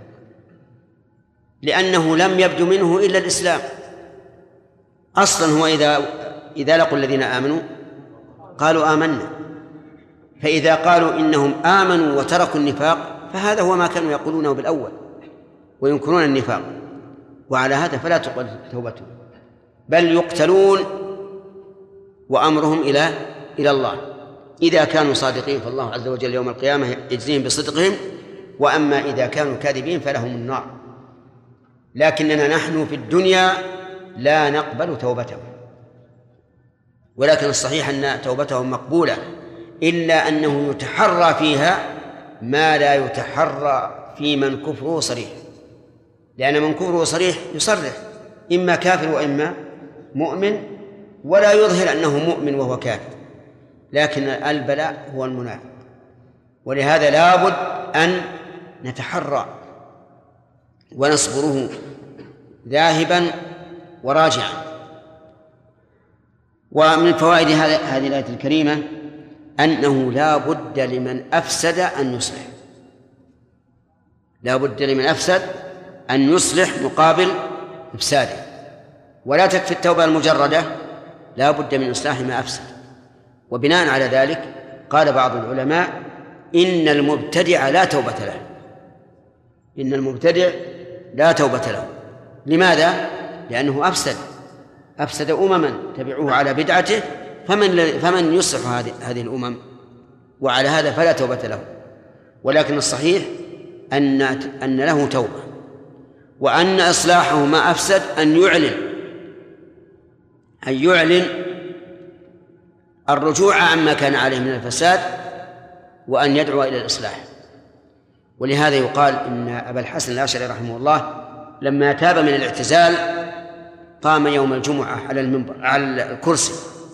لأنه لم يبدو منه إلا الإسلام. أصلا هو إذا لقوا الذين آمنوا قالوا آمنا، فإذا قالوا إنهم آمنوا وتركوا النفاق فهذا هو ما كانوا يقولونه بالأول وينكرون النفاق، وعلى هذا فلا تقبل توبتهم، بل يقتلون وأمرهم إلى الله. إذا كانوا صادقين فالله عز وجل يوم القيامة يجزيهم بصدقهم، وأما إذا كانوا كاذبين فلهم النار. لكننا نحن في الدنيا لا نقبل توبتهم، ولكن الصحيح أن توبتهم مقبولة، إلا أنه يتحرى فيها ما لا يتحرى في من كفره صريح، لأن من كفره صريح يصرح إما كافر وإما مؤمن، ولا يظهر أنه مؤمن وهو كافر، لكن البلاء هو المنافق. ولهذا لا بد أن نتحرى ونصبره ذاهبا وراجعا. ومن فوائد هذه الآية الكريمة أنه لا بد لمن أفسد أن يصلح، لا بد لمن أفسد أن يصلح مقابل إفساده، ولا تكفي التوبة المجردة، لا بد من إصلاح ما أفسد. وبناء على ذلك قال بعض العلماء إن المبتدع لا توبة له، إن المبتدع لا توبة له. لماذا؟ لأنه أفسد أمما تبعوه على بدعته، فمن يصلح هذه الأمم؟ وعلى هذا فلا توبة له. ولكن الصحيح أن له توبة، وأن إصلاحه ما أفسد أن يعلن الرجوع عما كان عليه من الفساد، وأن يدعو إلى الإصلاح. ولهذا يقال إن أبا الحسن الأشعري رحمه الله لما تاب من الاعتزال قام يوم الجمعة على المنبر على الكرسي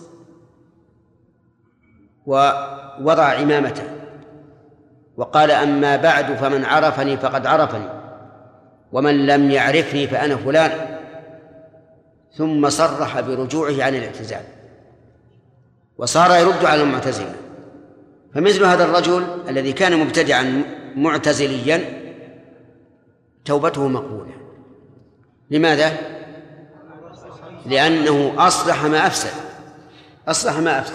ووضع عمامته وقال: أما بعد فمن عرفني فقد عرفني، ومن لم يعرفني فأنا فلان. ثم صرح برجوعه عن الاعتزال وصار يرد على المعتزلة. فمثل هذا الرجل الذي كان مبتدعا معتزليا توبته مقبولة. لماذا؟ لأنه أصلح ما أفسد.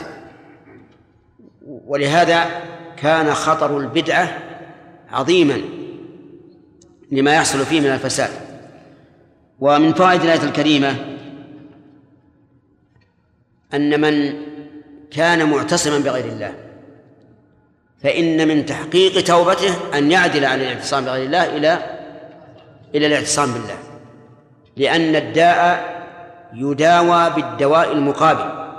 ولهذا كان خطر البدعة عظيما لما يحصل فيه من الفساد. ومن فوائد الآية الكريمة أن من كان معتصما بغير الله فإن من تحقيق توبته أن يعدل عن الاعتصام بغير الله إلى الاعتصام بالله، لأن الداء يداوى بالدواء المقابل.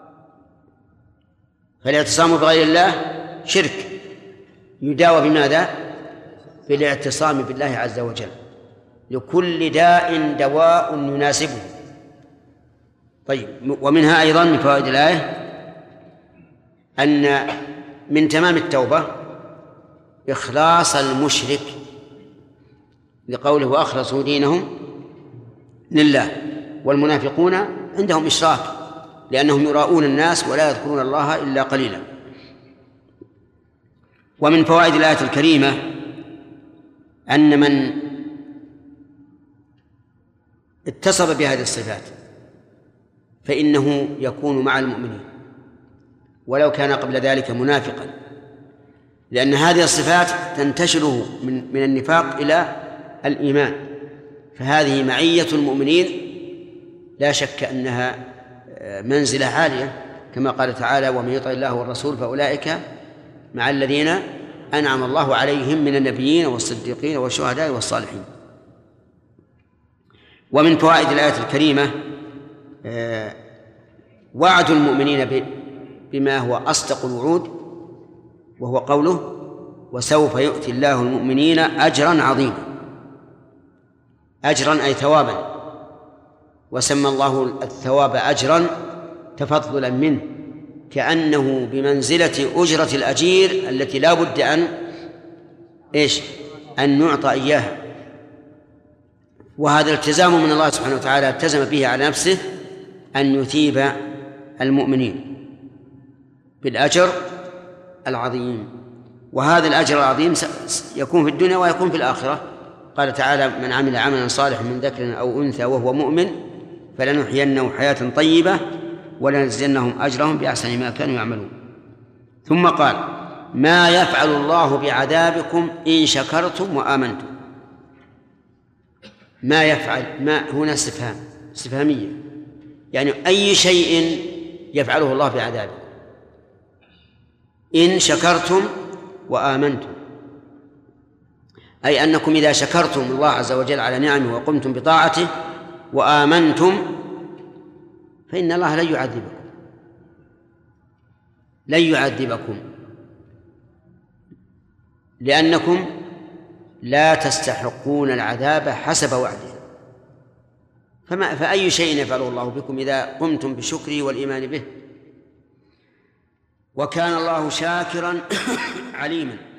فالاعتصام بغير الله شرك، يداوى بماذا؟ بالاعتصام بالله عز وجل. لكل داء دواء يناسبه. طيب، ومنها أيضا من فوائد الآية أن من تمام التوبة إخلاص المشرك، لقوله: وأخلصوا دينهم لله. والمنافقون عندهم إشراك لأنهم يراؤون الناس ولا يذكرون الله إلا قليلا. ومن فوائد الآية الكريمة أن من اتصف بهذه الصفات فإنه يكون مع المؤمنين ولو كان قبل ذلك منافقا، لأن هذه الصفات تنتشره من النفاق إلى الإيمان. فهذه معية المؤمنين لا شك أنها منزلة عالية، كما قال تعالى: ومن يطع الله والرسول فأولئك مع الذين أنعم الله عليهم من النبيين والصديقين والشهداء والصالحين. ومن فوائد الآية الكريمة وعد المؤمنين بما هو أصدق الوعود، وهو قوله: وسوف يؤتي الله المؤمنين أجرا عظيما. أجرا أي ثوابا، وسمى الله الثواب أجرا تفضلا منه، كأنه بمنزلة أجرة الأجير التي لا بد أن نعطى إياها. وهذا التزام من الله سبحانه وتعالى التزم به على نفسه أن يثيب المؤمنين بالأجر العظيم. وهذا الأجر العظيم يكون في الدنيا ويكون في الآخرة. قال تعالى: من عمل عملا صالحا من ذكر أو أنثى وهو مؤمن فلنحيينه حياة طيبة ولنجزينهم أجرهم بأحسن ما كانوا يعملون. ثم قال: ما يفعل الله بعذابكم إن شكرتم وآمنتم. ما يفعل، ما هنا استفهامية، يعني أي شيء يفعله الله بعذابه. إن شكرتم وآمنتم، أي أنكم إذا شكرتم الله عز وجل على نعمه وقمتم بطاعته وآمنتم فإن الله لن يعذبكم لأنكم لا تستحقون العذاب حسب وعده. فأي شيء يفعله الله بكم إذا قمتم بشكره والإيمان به. وكان الله شاكرا عليما.